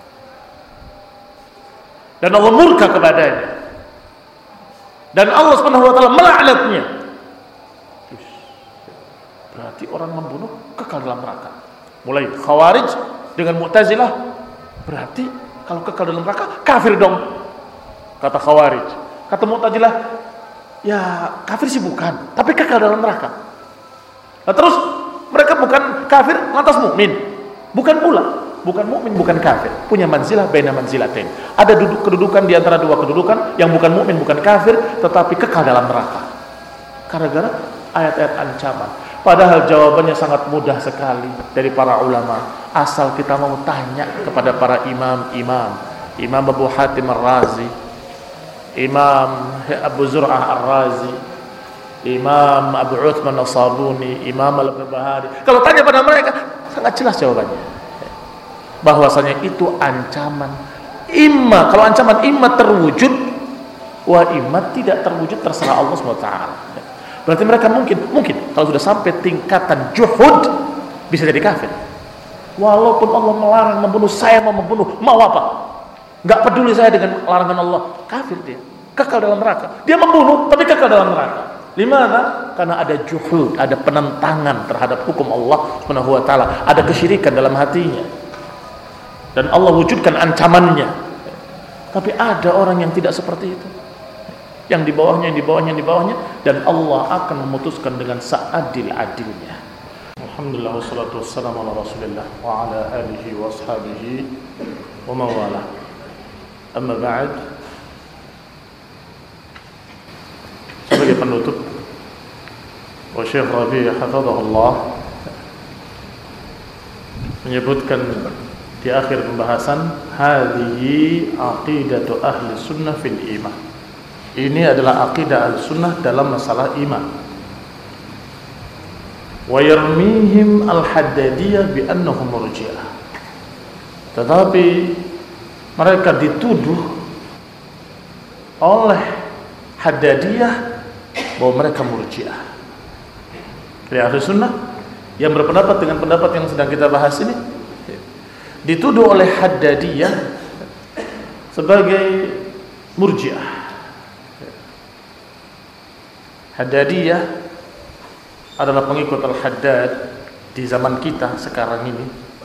Dan Allah murka kepadanya. Dan Allah Subhanahu wa taala melaknatnya. Berarti orang membunuh kekal dalam neraka. Mulai Khawarij dengan Mu'tazilah, berarti kalau kekal dalam neraka kafir dong, kata Khawarij. Kata Mu'tazilah, ya kafir sih bukan, tapi kekal dalam neraka. Nah, terus mereka bukan kafir lantas mukmin, bukan pula, bukan mukmin, bukan kafir, punya manzilah baina manzilatain. Ada duduk kedudukan di antara dua kedudukan, yang bukan mukmin, bukan kafir, tetapi kekal dalam neraka. Gara-gara ayat-ayat ancaman. Padahal jawabannya sangat mudah sekali dari para ulama, asal kita mau tanya kepada para imam-imam, Imam Abu Hatim Ar-Razi, Imam Abu Zur'ah Ar-Razi, Imam Abu Uthman As-Sabuni, Imam Al-Barbahari. Kalau tanya pada mereka, sangat jelas jawabannya, bahwasanya itu ancaman. Imma, kalau ancaman imma terwujud, wa imma tidak terwujud, terserah Allah subhanahu wa taala. Berarti mereka mungkin, mungkin kalau sudah sampai tingkatan juhud bisa jadi kafir. Walaupun Allah melarang membunuh, saya mau membunuh, mau apa? Gak peduli saya dengan larangan Allah, kafir dia, kekal dalam neraka. Dia membunuh tapi kekal dalam neraka. Dimana? Karena ada juhud, ada penentangan terhadap hukum Allah subhanahu wa taala, ada kesyirikan dalam hatinya, dan Allah wujudkan ancamannya. Tapi ada orang yang tidak seperti itu, yang di bawahnya, yang di bawahnya, yang di bawahnya, dan Allah akan memutuskan dengan seadil-adilnya. Alhamdulillah wassalatu wassalamu ala Rasulillah wa ala alihi wa ashabihi wa mawala. Amma ba'd. Sebagai penutup, wa Syekh Rabi' hafizahullah menyebutkan di akhir pembahasan, hadhihi aqidatu ahli sunnah fil iman. Ini adalah aqidah al-sunnah dalam masalah iman. Wa yarmihim al-haddadiyah bi annahum murji'ah. Tetapi mereka dituduh oleh Haddadiyah bahwa mereka murji'ah. Dari ahli sunnah yang berpendapat dengan pendapat yang sedang kita bahas ini, dituduh oleh Haddadiyah sebagai murji'ah. Haddadiyah adalah pengikut Al-Haddad di zaman kita sekarang ini,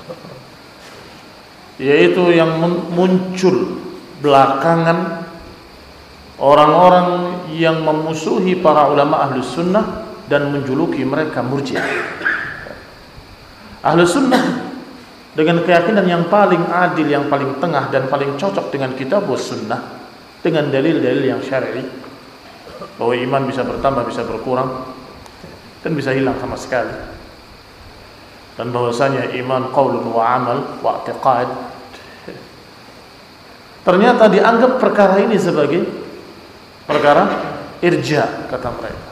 yaitu yang muncul belakangan orang-orang yang memusuhi para ulama Ahlus Sunnah dan menjuluki mereka murji'ah. Ahlus Sunnah dengan keyakinan yang paling adil, yang paling tengah dan paling cocok dengan kitab was sunnah, dengan dalil-dalil yang syar'i, bahwa iman bisa bertambah, bisa berkurang, dan bisa hilang sama sekali, dan bahwasanya iman qaulun wa amal wa i'tiqad. Ternyata dianggap perkara ini sebagai perkara irja, kata mereka.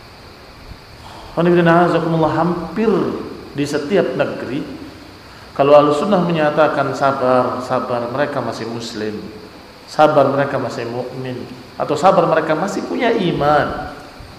Hampir di setiap negeri, kalau Ahlus Sunnah menyatakan sabar, sabar, mereka masih muslim, sabar, mereka masih mukmin, atau sabar, mereka masih punya iman,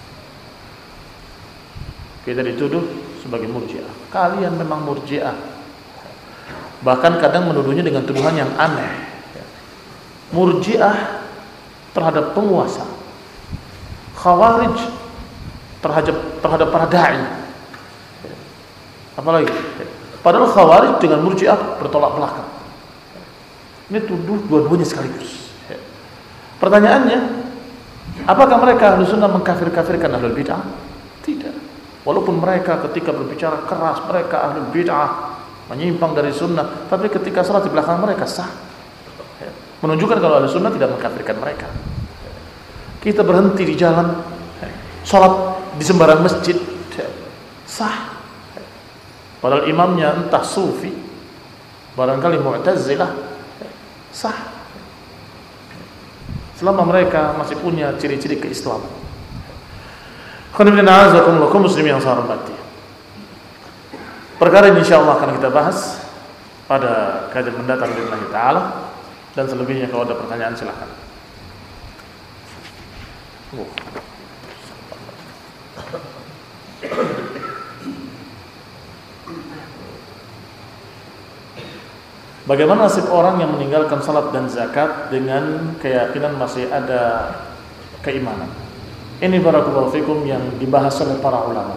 kita dituduh sebagai murji'ah. Kalian memang murji'ah. Bahkan kadang menuduhnya dengan tuduhan yang aneh. Murji'ah terhadap penguasa, Khawarij terhadap terhadap para dai. Apalagi? Padahal Khawarij dengan Murji'ah bertolak belakang. Ini tuduh dua-duanya sekaligus. Pertanyaannya, apakah mereka Ahlus Sunnah mengkafir-kafirkan Ahlul Bid'ah? Tidak. Walaupun mereka ketika berbicara keras, mereka Ahlul Bid'ah, menyimpang dari sunnah, tapi ketika salat di belakang mereka sah. Menunjukkan kalau Ahlus Sunnah tidak mengkafirkan mereka. Kita berhenti di jalan, salat di sembarang masjid, sah. Padahal imamnya entah sufi, barangkali Mu'tazilah, sah. Selama mereka masih punya ciri-ciri keislaman. Khonibina azakumullah, kaum muslimin yang saya hormati. Perkara ini insyaallah akan kita bahas pada kajian mendatang billahi taala, dan selebihnya kalau ada pertanyaan silakan. Oh. Bagaimana nasib orang yang meninggalkan salat dan zakat dengan keyakinan masih ada keimanan? Ini barakallahu fikum yang dibahas oleh para ulama.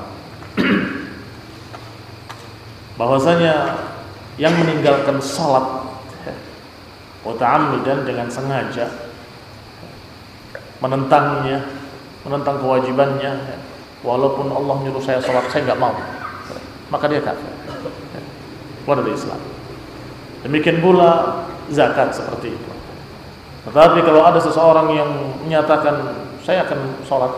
Bahwasanya yang meninggalkan salat wa ta'ammidan, dengan sengaja menentangnya, menentang kewajibannya, walaupun Allah nyuruh saya sholat saya nggak mau, maka dia kafir, keluar dari Islam. Demikian pula zakat seperti itu. Tetapi kalau ada seseorang yang menyatakan saya akan sholat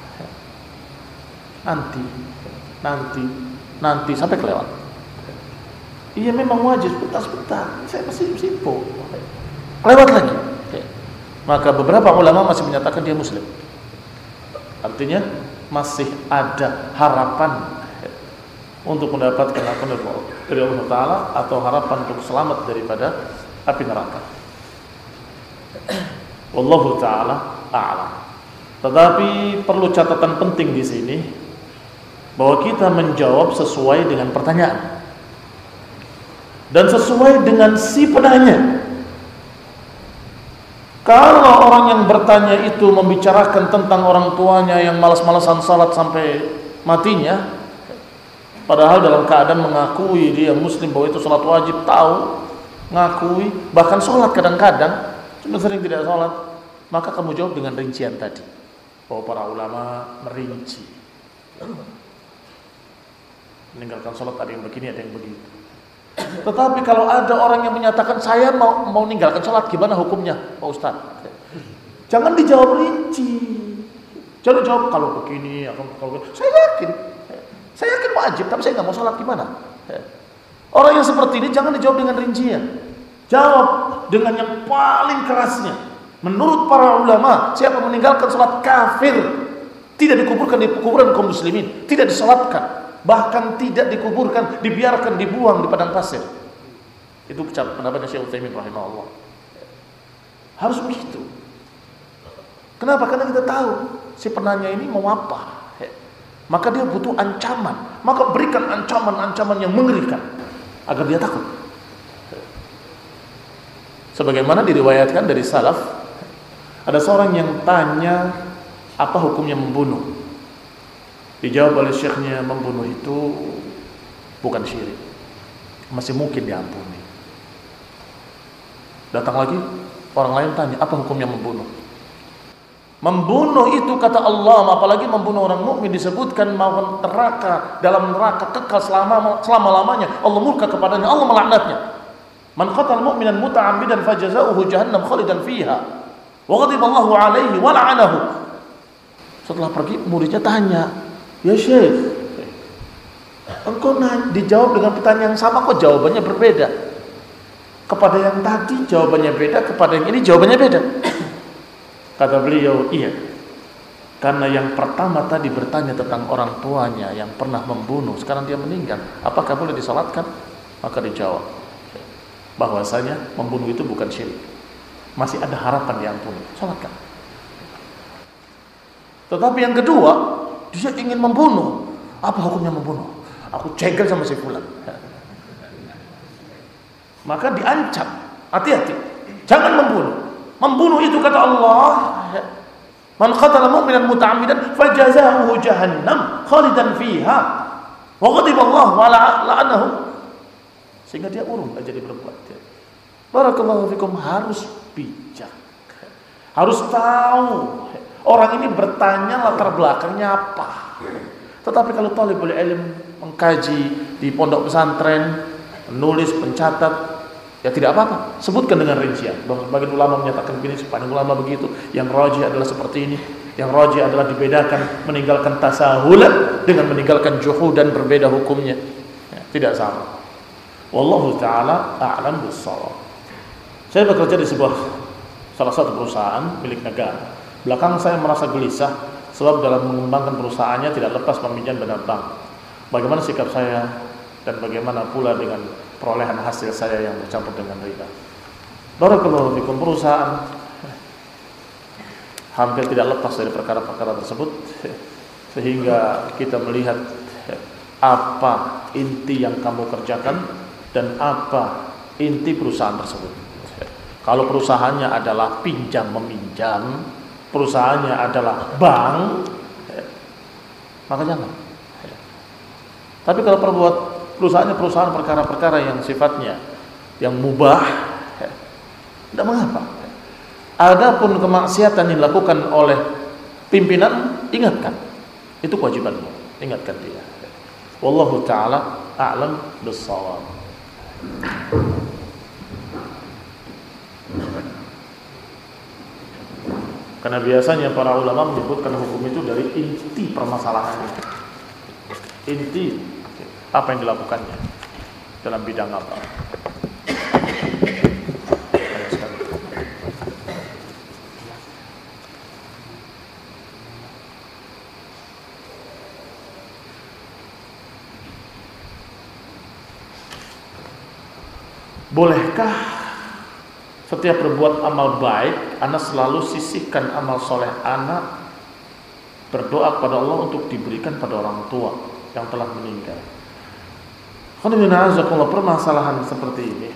nanti, nanti, nanti sampai kelewat. Iya memang wajib, sebentar-sebentar, saya masih sibuk, kelewat lagi. Maka beberapa ulama masih menyatakan dia muslim. Artinya masih ada harapan untuk mendapatkan ampun dari Allah Ta'ala, atau harapan untuk selamat daripada api neraka. Wallahu ta'ala a'lam. Tetapi perlu catatan penting di sini, bahwa kita menjawab sesuai dengan pertanyaan dan sesuai dengan si penanya. Kalau orang yang bertanya itu membicarakan tentang orang tuanya yang malas-malasan salat sampai matinya, padahal dalam keadaan mengakui dia muslim, bahwa itu salat wajib, tahu, ngakui, bahkan salat kadang-kadang, cuma sering tidak salat, maka kamu jawab dengan rincian tadi, bahwa para ulama merinci. Meninggalkan salat ada yang begini, ada yang begitu. Tetapi kalau ada orang yang menyatakan saya mau mau meninggalkan salat, gimana hukumnya, Pak Ustaz? Jangan dijawab rinci. Jangan jawab kalau begini, kalau begini. Saya yakin, saya yakin wajib, tapi saya nggak mau salat, gimana? Orang yang seperti ini jangan dijawab dengan rincian. Jawab dengan yang paling kerasnya. Menurut para ulama, siapa meninggalkan salat kafir, tidak dikuburkan di kuburan kaum muslimin, tidak disalatkan, bahkan tidak dikuburkan, dibiarkan dibuang di padang pasir. Itu pendapatnya Syekh Utsaimin rahimahullah. Harus begitu. Kenapa? Karena kita tahu si penanya ini mau apa. Maka dia butuh ancaman. Maka berikan ancaman-ancaman yang mengerikan agar dia takut. Sebagaimana diriwayatkan dari salaf, ada seorang yang tanya apa hukumnya membunuh. Dijawab oleh syekhnya, membunuh itu bukan syirik, masih mungkin diampuni. Datang lagi orang lain tanya, apa hukumnya membunuh? Membunuh itu kata Allah, apalagi membunuh orang mukmin, disebutkan mau neraka, dalam neraka kekal selama selama-lamanya. Allah murka kepadanya, Allah melaknatnya. Man qatala mu'minan muta'ammidan fajazauhu jahannam khalidan fiha wa ghadiba Allahu 'alaihi wa la'anahu. Setelah pergi muridnya tanya, "Ya Syekh, engkau nah, dijawab dengan pertanyaan yang sama, kok jawabannya berbeda? Kepada yang tadi jawabannya beda, kepada yang ini jawabannya beda." Kata beliau, "Iya, karena yang pertama tadi bertanya tentang orang tuanya yang pernah membunuh, sekarang dia meninggal, apakah boleh disalatkan?" Maka dijawab bahwasanya membunuh itu bukan syirik, masih ada harapan diampuni, salatkan. Tetapi yang kedua, dia ingin membunuh. Apa hukumnya membunuh? Aku cegel sama si fulan. Maka diancam, hati-hati, jangan membunuh. Membunuh itu kata Allah, man qatala mu'minan muta'ammidan fajazaohu jahannam khalidan fiha wa ghadiba Allah wa la'anahu. Sehingga dia urung aja dia berbuat. Barakallahu fikum, harus bijak. Harus tahu orang ini bertanya latar belakangnya apa. Tetapi kalau talibul ilm mengkaji di pondok pesantren, menulis, mencatat, ya tidak apa-apa. Sebutkan dengan rincian. Sebagian ulama menyatakan begini, sebagian ulama begitu. Yang rajih adalah seperti ini. Yang rajih adalah dibedakan meninggalkan tasahulan dengan meninggalkan juhudan, berbeda hukumnya. Ya, tidak sama. Wallahu ta'ala a'lam bis-shawab. Saya bekerja di sebuah salah satu perusahaan milik negara. Belakang saya merasa gelisah sebab dalam mengembangkan perusahaannya tidak lepas meminjam dana bank. Bagaimana sikap saya dan bagaimana pula dengan perolehan hasil saya yang bercampur dengan riba? Barakallahu fikum, perusahaan hampir tidak lepas dari perkara-perkara tersebut, sehingga kita melihat apa inti yang kamu kerjakan dan apa inti perusahaan tersebut. Kalau perusahaannya adalah pinjam meminjam, perusahaannya adalah bank, maka jangan. Tapi kalau perbuat perusahaannya perusahaan perkara-perkara yang sifatnya yang mubah, tidak mengapa. Adapun kemaksiatan yang dilakukan oleh pimpinan, ingatkan. Itu kewajibanmu, ingatkan dia. Wallahu ta'ala a'lam bis-shawab. Karena biasanya para ulama menyebutkan hukum itu dari inti permasalahannya. Inti apa yang dilakukannya dalam bidang apa. Bolehkah setiap berbuat amal baik, anak selalu sisihkan amal soleh anak, berdoa kepada Allah untuk diberikan pada orang tua yang telah meninggal? Alhamdulillah, permasalahan seperti ini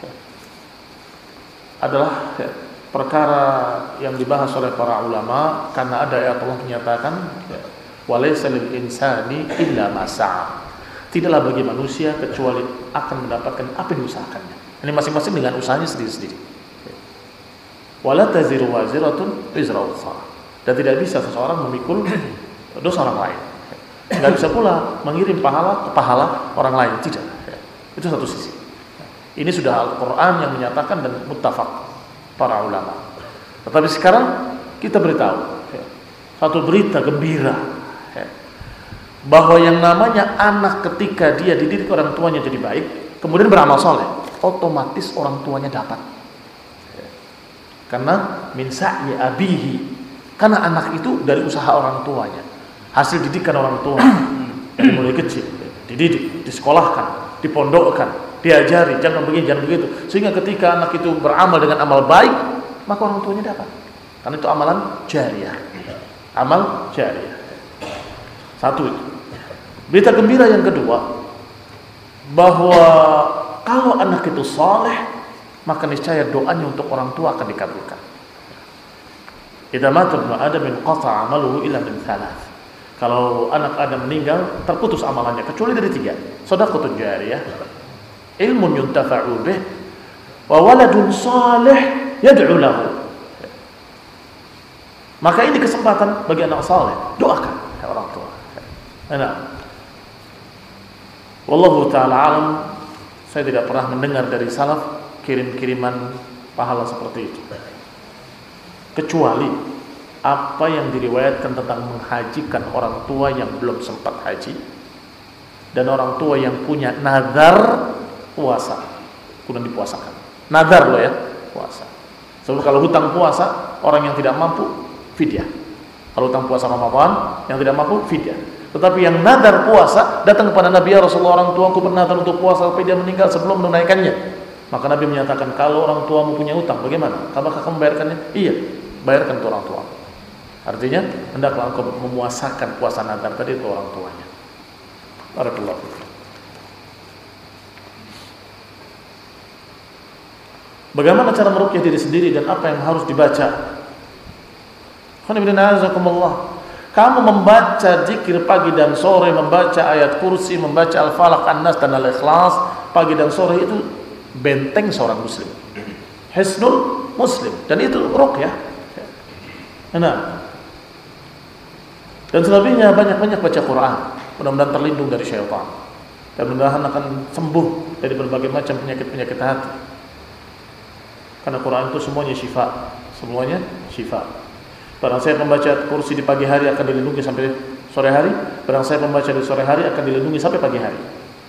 adalah perkara yang dibahas oleh para ulama, karena ada ayat Allah menyatakan walaysa lil insani illa ma sa'a. Tidaklah bagi manusia kecuali akan mendapatkan apa yang diusahakannya. Ini masing-masing dengan usahanya sendiri-sendiri. Wala taziru waziratun wizra ukhra. Dan tidak bisa seseorang memikul dosa orang lain. Tidak bisa pula mengirim pahala ke pahala orang lain, tidak. Itu satu sisi. Ini sudah Al-Quran yang menyatakan dan muttafaq para ulama. Tetapi sekarang kita beritahu satu berita gembira, bahwa yang namanya anak ketika dia dididik orang tuanya jadi baik, kemudian beramal soleh, otomatis orang tuanya dapat. Karena min sa'i abihi, karena anak itu dari usaha orang tuanya, hasil didikan orang tua dari mulai kecil, dididik, disekolahkan, dipondokkan, diajari jangan begini, jangan begitu, sehingga ketika anak itu beramal dengan amal baik, maka orang tuanya dapat. Karena itu amalan jariyah, amal jariyah. Satu itu. Berita gembira yang kedua, bahwa kalau anak itu saleh, maka niscaya doanya untuk orang tua akan dikabulkan. Idza mata ibnu adam inqata'a 'amaluhu illa min thalath. Kalau anak Adam meninggal, terputus amalannya kecuali dari tiga. Shadaqatun jariyah, ilmun yuntafa'u bih, wa waladun salih yad'u lahu. Maka ini kesempatan bagi anak saleh, doakan orang tua. Nah, wallahu ta'ala alam, saya tidak pernah mendengar dari salaf kirim-kiriman pahala seperti itu, kecuali apa yang diriwayatkan tentang menghajikan orang tua yang belum sempat haji, dan orang tua yang punya nazar puasa kemudian dipuasakan. Nazar loh ya, puasa. Sebab kalau hutang puasa orang yang tidak mampu, fidyah. Kalau hutang puasa Ramadan yang tidak mampu, fidyah. Tetapi yang nadar puasa datang kepada Nabi, ya Rasulullah, orang tuaku bernadar untuk puasa sampai dia meninggal sebelum menunaikannya. Maka Nabi menyatakan, kalau orang tuamu punya utang, bagaimana? Apakah kamu membayarkannya? Iya, bayarkan untuk orang tua. Artinya, hendaklah engkau memuasakan puasa nadar tadi untuk orang tuanya. Barakallahu fiik. Bagaimana cara meruqyah diri sendiri dan apa yang harus dibaca? Kamu membaca zikir pagi dan sore, membaca ayat kursi, membaca Al-Falaq, An-Nas dan Al-Ikhlas pagi dan sore, itu benteng seorang muslim, hisnul muslim, dan itu ruqyah. Nah, dan selebihnya banyak-banyak baca Quran, mudah-mudahan terlindung dari syaitan, dan mudah-mudahan akan sembuh dari berbagai macam penyakit-penyakit hati. Karena Quran itu semuanya syifa, semuanya syifa. Barang saya membaca kursi di pagi hari akan dilindungi sampai sore hari. Barang saya membaca di sore hari akan dilindungi sampai pagi hari.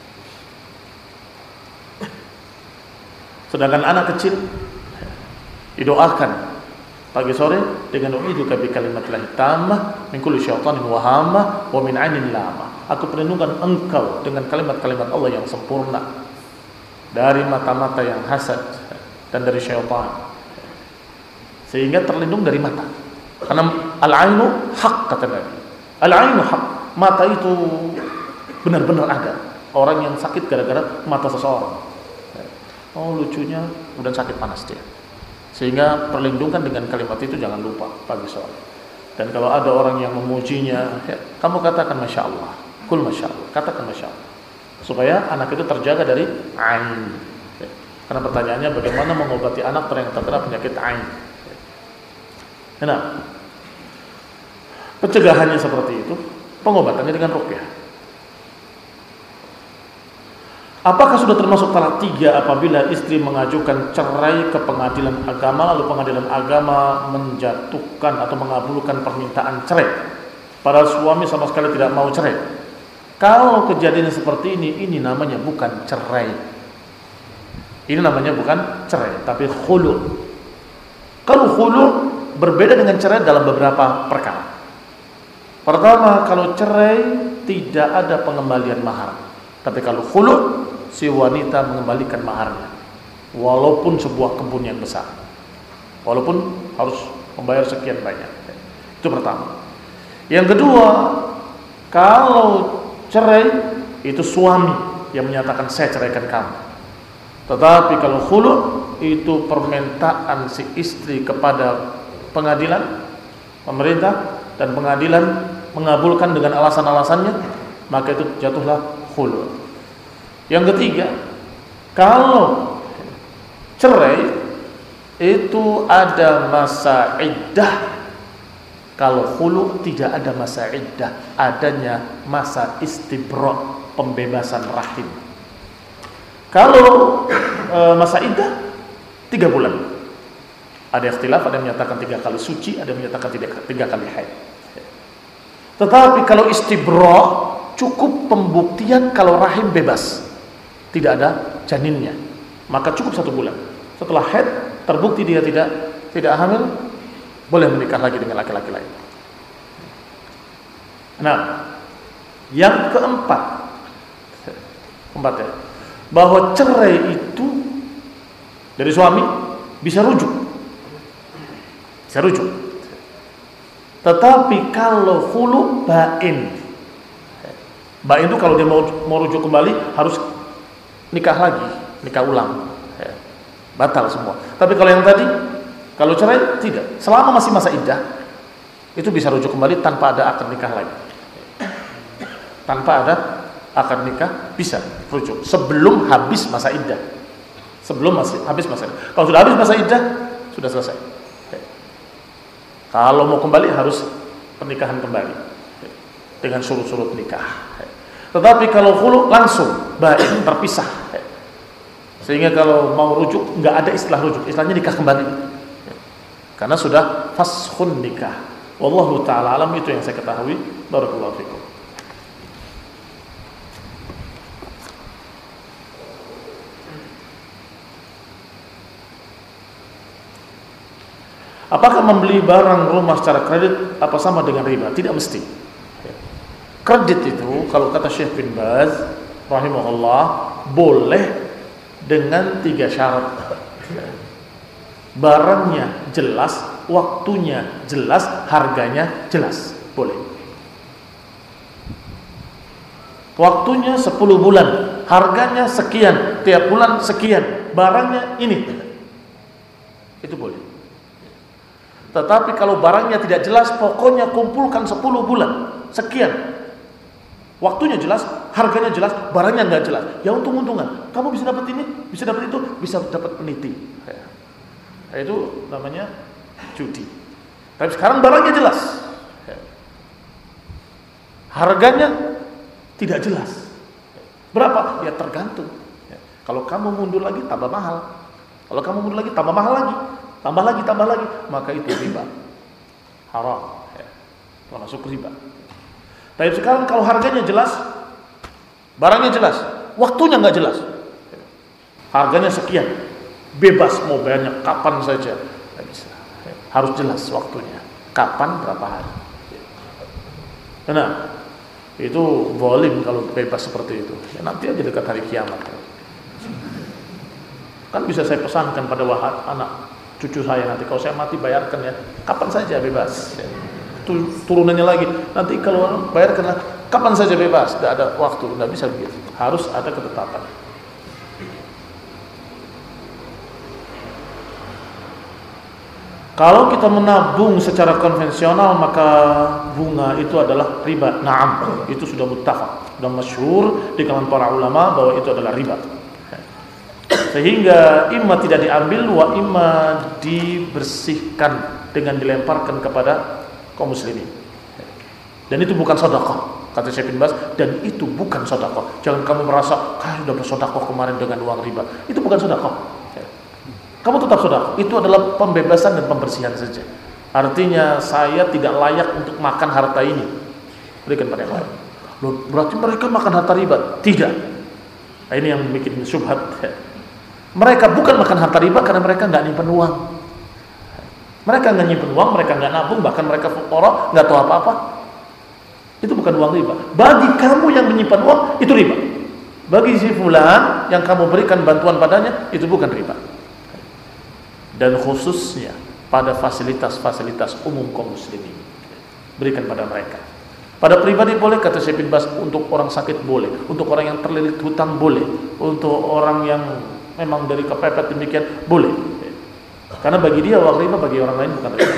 Sedangkan anak kecil didoakan pagi sore dengan u'iduka bi kalimatillahi tammah min kulli syaitanin wa hamah wa min 'ainin lamah. Aku perlindungan engkau dengan kalimat-kalimat Allah yang sempurna dari mata-mata yang hasad dan dari syaitan, sehingga terlindung dari mata. Karena al-ainu haq, kata Nabi. Al-ainu haq, mata itu benar-benar ada. Orang yang sakit gara-gara mata seseorang, oh lucunya, kemudian sakit panas dia. Sehingga perlindungan dengan kalimat itu, jangan lupa pagi sore. Dan kalau ada orang yang memujinya, ya, kamu katakan Masya Allah, kul Masya Allah, katakan Masya Allah, supaya anak itu terjaga dari ain. Ya. Karena pertanyaannya bagaimana mengobati anak yang terkena penyakit ain. Nah, pencegahannya seperti itu, pengobatannya dengan ruqyah. Apakah sudah termasuk talak tiga apabila istri mengajukan cerai ke pengadilan agama, lalu pengadilan agama menjatuhkan atau mengabulkan permintaan cerai, padahal suami sama sekali tidak mau cerai? Kalau kejadian seperti ini, ini namanya bukan cerai. Ini namanya bukan cerai, tapi khulu. Kalau khulu berbeda dengan cerai dalam beberapa perkara. Pertama, kalau cerai tidak ada pengembalian mahar. Tapi kalau khulu, si wanita mengembalikan maharnya, walaupun sebuah kebun yang besar, walaupun harus membayar sekian banyak. Itu pertama. Yang kedua, kalau cerai itu suami yang menyatakan saya ceraikan kamu. Tetapi kalau khulu itu permintaan si istri kepada pengadilan, pemerintah, dan pengadilan mengabulkan dengan alasan-alasannya, maka itu jatuhlah khulu. Yang ketiga, kalau cerai itu ada masa iddah. Kalau khulu tidak ada masa iddah, adanya masa istibra, pembebasan rahim. Kalau e, masa iddah tiga bulan. Ada ikhtilaf, ada yang menyatakan tiga kali suci, ada yang menyatakan tiga, tiga kali haid. Tetapi kalau istibra cukup pembuktian kalau rahim bebas, tidak ada janinnya, maka cukup satu bulan. Setelah haid terbukti dia tidak tidak hamil, boleh menikah lagi dengan laki-laki lain. Nah, yang keempat, keempat ya, bahwa cerai itu dari suami bisa rujuk, bisa rujuk. Tetapi kalau khulu bain, bain itu kalau dia mau mau rujuk kembali harus nikah lagi, nikah ulang, batal semua. Tapi kalau yang tadi, kalau cerai tidak, selama masih masa iddah itu bisa rujuk kembali tanpa ada akad nikah lagi. Tanpa ada akad nikah bisa rujuk sebelum habis masa iddah. Sebelum masih habis masa iddah. Kalau sudah habis masa iddah sudah selesai. Kalau mau kembali harus pernikahan kembali dengan surut-surut nikah. Tetapi kalau khulu langsung baik terpisah. Sehingga kalau mau rujuk nggak ada istilah rujuk, istilahnya nikah kembali. Karena sudah faskhun nikah. Wallahu taala alam, itu yang saya ketahui. Barakallahu fikum. Apakah membeli barang rumah secara kredit apa sama dengan riba? Tidak mesti. Kredit itu kalau kata Syekh bin Baz rahimahullah boleh dengan tiga syarat. Barangnya jelas, waktunya jelas, harganya jelas, boleh. Waktunya sepuluh bulan, harganya sekian, tiap bulan sekian, barangnya ini, itu boleh. Tetapi kalau barangnya tidak jelas, pokoknya kumpulkan sepuluh bulan, sekian, waktunya jelas, harganya jelas, barangnya nggak jelas, ya untung-untungan. Kamu bisa dapat ini, bisa dapat itu, bisa dapat peniti. Ya, itu namanya judi. Tapi sekarang barangnya jelas, ya, harganya tidak jelas. Berapa? Ya tergantung. Ya, kalau kamu mundur lagi tambah mahal. Kalau kamu mundur lagi tambah mahal lagi. Tambah lagi, tambah lagi, maka itu riba, haram, ya, termasuk riba. Tapi sekarang kalau harganya jelas, barangnya jelas, waktunya nggak jelas, harganya sekian, bebas mau bayarnya kapan saja, nggak bisa, harus jelas waktunya, kapan berapa hari. Nah, itu zalim kalau bebas seperti itu. Ya, nanti aja dekat hari kiamat. Kan bisa saya pesankan pada wahat anak cucu saya, nanti kalau saya mati bayarkan ya, kapan saja bebas. Turunannya lagi, nanti kalau bayarkan kapan saja bebas, tidak ada waktu, tidak bisa begitu. Harus ada ketetapan. Kalau kita menabung secara konvensional maka bunga itu adalah riba. Naam, itu sudah muttafaq, sudah masyhur di kalangan para ulama bahwa itu adalah riba. sehingga imma tidak diambil wa imma dibersihkan dengan dilemparkan kepada kaum muslimin. Dan itu bukan sedekah, kata Syekh bin Baz, dan itu bukan sedekah. Jangan kamu merasa ah sudah bersedekah kemarin dengan uang riba. Itu bukan sedekah. Kamu tetap sedekah. Itu adalah pembebasan dan pembersihan saja. Artinya saya tidak layak untuk makan harta ini. Berikan pada yang lain. Loh, berarti mereka makan harta riba? Tidak. Nah, ini yang bikin syubhat. Mereka bukan makan harta riba karena mereka nggak nyimpen uang. Mereka nggak nyimpen uang, mereka nggak nabung, bahkan mereka fuqara, nggak tahu apa-apa. Itu bukan uang riba. Bagi kamu yang menyimpan uang, itu riba. Bagi si fulan yang kamu berikan bantuan padanya, itu bukan riba. Dan khususnya pada fasilitas-fasilitas umum kaum muslimin, berikan pada mereka. Pada pribadi boleh, kata Syekh bin Baz, untuk orang sakit boleh, untuk orang yang terlilit hutang boleh, untuk orang yang memang dari kepepet demikian boleh. Karena bagi dia uang riba, bagi orang lain bukan riba.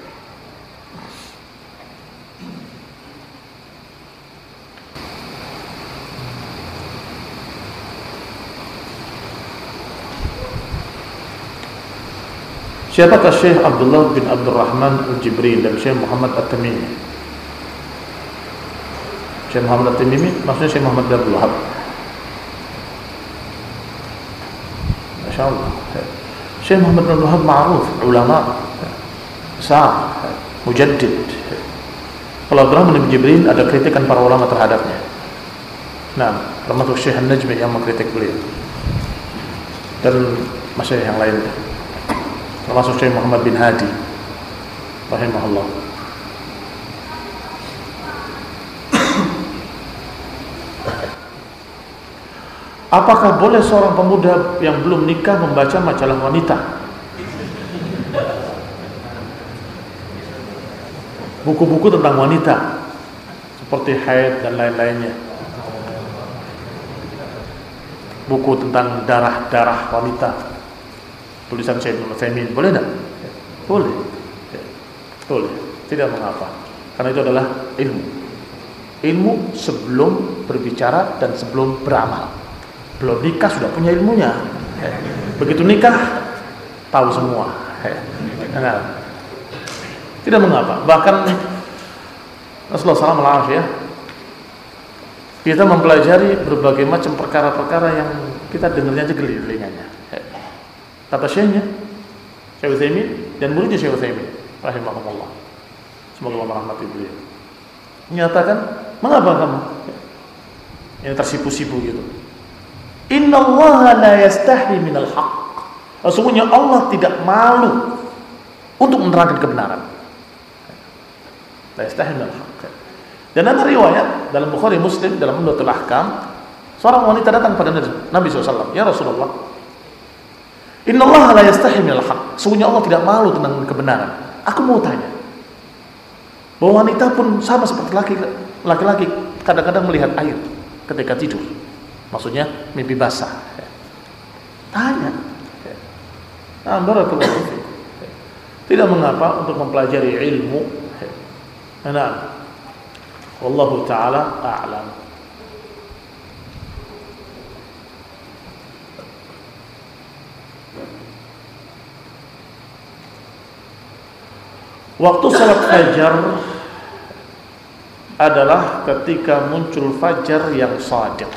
Siapakah Syekh Abdullah bin Abdul Rahman Al-Jibril dan Syekh Muhammad At-Tamimi? Syekh Muhammad At-Tamimi maksudnya Syekh Muhammad bin Abdul Wahab. Masya Allah. Syekh Muhammad bin Abdul Wahab ma'ruf, ulama besar, mujaddid. Kalau Abdurrahman bin Jibril ada kritikan para ulama terhadapnya. Nah, termasuk Syekh An-Najmi yang mengkritik beliau dan masyayikh yang lainnya, termasuk Syekh Muhammad bin Hadi rahimahullah. Apakah boleh seorang pemuda yang belum nikah membaca majalah wanita? Buku-buku tentang wanita seperti haid dan lain-lainnya. Buku tentang darah-darah wanita, tulisan Syekh Ibnu Utsaimin, boleh enggak? Boleh. Boleh. Tidak mengapa. Karena itu adalah ilmu. Ilmu sebelum berbicara dan sebelum beramal. Belum nikah sudah punya ilmunya. Begitu nikah tahu semua. Nah, tidak mengapa. Bahkan Rasulullah shallallahu alaihi wasallam ya, kita mempelajari berbagai macam perkara-perkara yang kita dengarnya aja geli telinganya. Kata syekhnya Syekh Utsaimin dan muridnya Syekh Utsaimin rahimahumullah, semoga Allah merahmati beliau, menyatakan, mengapa kamu yang tersipu-sipu gitu? Innallaha la yastahi minal haqq. Sesungguhnya Allah tidak malu untuk menerangkan kebenaran. La yastahi minal haqq. Dan ada riwayat dalam Bukhari Muslim dalam Umdatul Ahkam, seorang wanita datang pada Nabi shallallahu alaihi wasallam, ya Rasulullah, Innallaha la yastahi minal haqq. Sesungguhnya Allah tidak malu tentang kebenaran. Aku mau tanya, bahwa wanita pun sama seperti laki-laki, kadang-kadang melihat air ketika tidur. Maksudnya mimpi basah. Tanya. Nah, barakallahu fiik. Tidak mengapa untuk mempelajari ilmu. Nah, wallahu taala a'lam. Waktu salat fajar adalah ketika muncul fajar yang shadiq.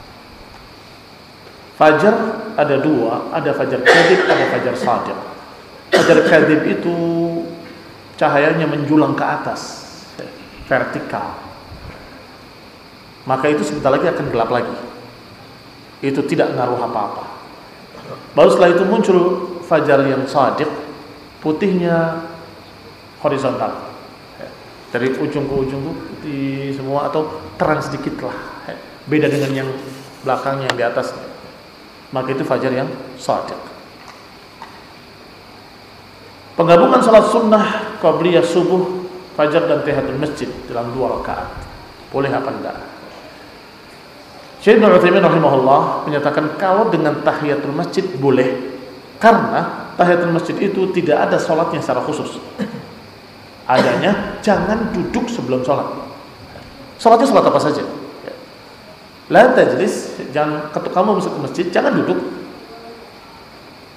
Fajar ada dua, ada fajar kadhib, ada fajar shadiq. Fajar kadhib itu cahayanya menjulang ke atas, vertikal. Maka itu sebentar lagi akan gelap lagi. Itu tidak ngaruh apa-apa. Baru setelah itu muncul fajar yang shadiq, putihnya horizontal, dari ujung ke ujung tuh di semua atau terang sedikit lah, beda dengan yang belakangnya yang di atas. Maka itu fajar yang shadiq. Penggabungan salat sunnah qabliyah subuh, fajar dan tahiyatul masjid dalam dua rakaat, boleh apa enggak? Syekh Ibnu Utsaimin rahimahullah menyatakan kalau dengan tahiyatul masjid boleh, karena tahiyatul masjid itu tidak ada salatnya secara khusus. Adanya jangan duduk sebelum sholat. Sholatnya sholat apa saja. La tajlis, jangan ketika kamu masuk ke masjid jangan duduk.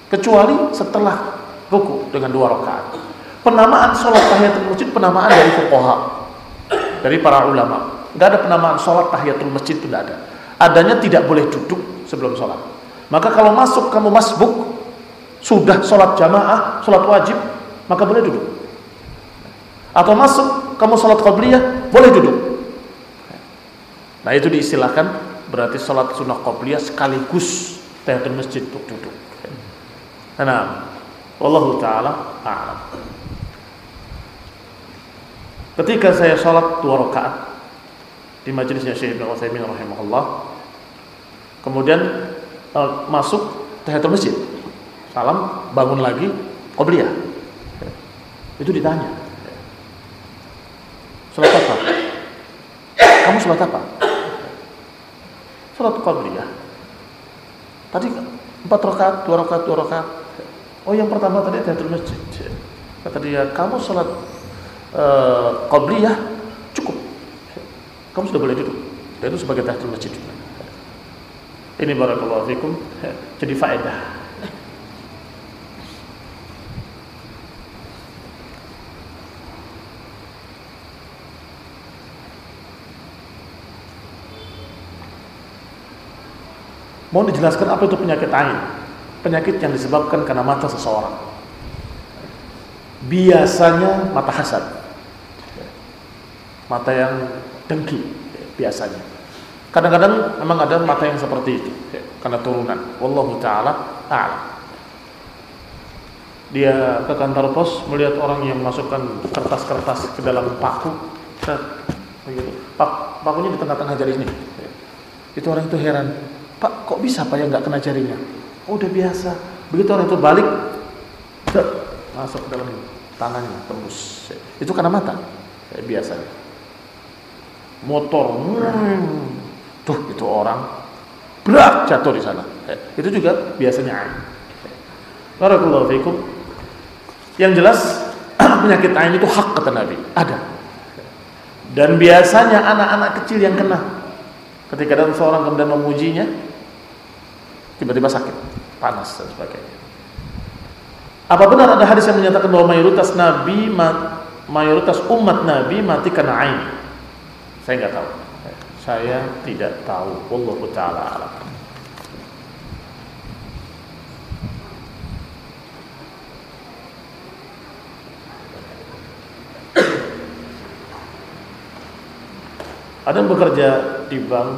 kecuali setelah ruku dengan dua rakaat. Penamaan sholat tahiyatul masjid penamaan dari fuqaha, dari para ulama. Nggak ada penamaan sholat tahiyatul masjid, itu nggak ada. Adanya tidak boleh duduk sebelum sholat. Maka kalau masuk kamu masbuk, sudah sholat jamaah, sholat wajib, maka boleh duduk. Atau masuk kamu sholat qabliyah, boleh duduk. Nah itu diistilahkan berarti sholat sunnah qabliyah sekaligus tahiyatul masjid untuk duduk. Nah, wallahu ta'ala a'lam. Ketika saya sholat dua rakaat di majelisnya Syekh Ibnu Utsaimin rahimahullah, kemudian uh, masuk tahiyatul masjid, salam, bangun lagi, qabliyah. Itu ditanya, sholat apa? Kamu sholat apa? Sholat qabliyah. Tadi empat rakaat, dua rakaat, dua rakaat. Oh, yang pertama tadi tahiyatul masjid. Kata dia, kamu sholat Uh, qabliyah cukup, kamu sudah boleh duduk. Dan itu sebagai tahiyatul masjid. Ini barakallahu fikum, jadi faedah. Mau dijelaskan apa itu penyakit ain? Penyakit yang disebabkan karena mata seseorang. Biasanya mata hasad, mata yang dengki biasanya. Kadang-kadang memang ada mata yang seperti itu karena turunan. Wallahu ta'ala a'lam. Dia ke kantor pos melihat orang yang masukkan kertas-kertas ke dalam paku, begitu. Pak, pakunya di tengah-tengah jari ini. Itu orang itu heran, Pak, kok bisa Pak yang nggak kena jarinya? Oh, udah biasa. Begitu orang itu balik, masuk ke dalam tangannya, tembus. Itu karena mata, kayak biasanya. Motor, hmm, tuh itu orang berat jatuh di sana. Itu juga biasanya ain. Barakallahu fikum. Yang jelas penyakit ain itu hak kata Nabi, ada. Dan biasanya anak-anak kecil yang kena. Ketika ada seorang kemudian memujinya, tiba-tiba sakit, panas dan sebagainya. Apa benar ada hadis yang menyatakan bahwa mayoritas nabi, mayoritas umat nabi mati karena ain? Saya nggak tahu. Saya tidak tahu. Wallahu ta'ala a'lam. Ada yang bekerja di bank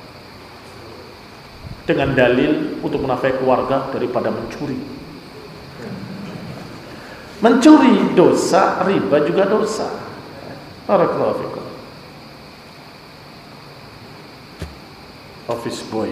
dengan dalil untuk menafkahi keluarga daripada mencuri. Mencuri dosa, riba juga dosa. Barakallahu fikum. Office boy,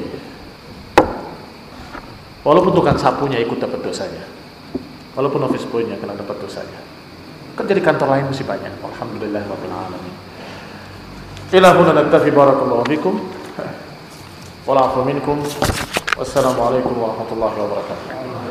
walaupun tukang sapunya ikut dapat dosanya, walaupun office boynya kena dapat dosanya, kan jadi kantor lain masih banyak. Alhamdulillah rabbil alamin. Ilahuna naktafi barakallahu fikum. Wal afu minkum. Wassalamualaikum warahmatullahi wabarakatuh.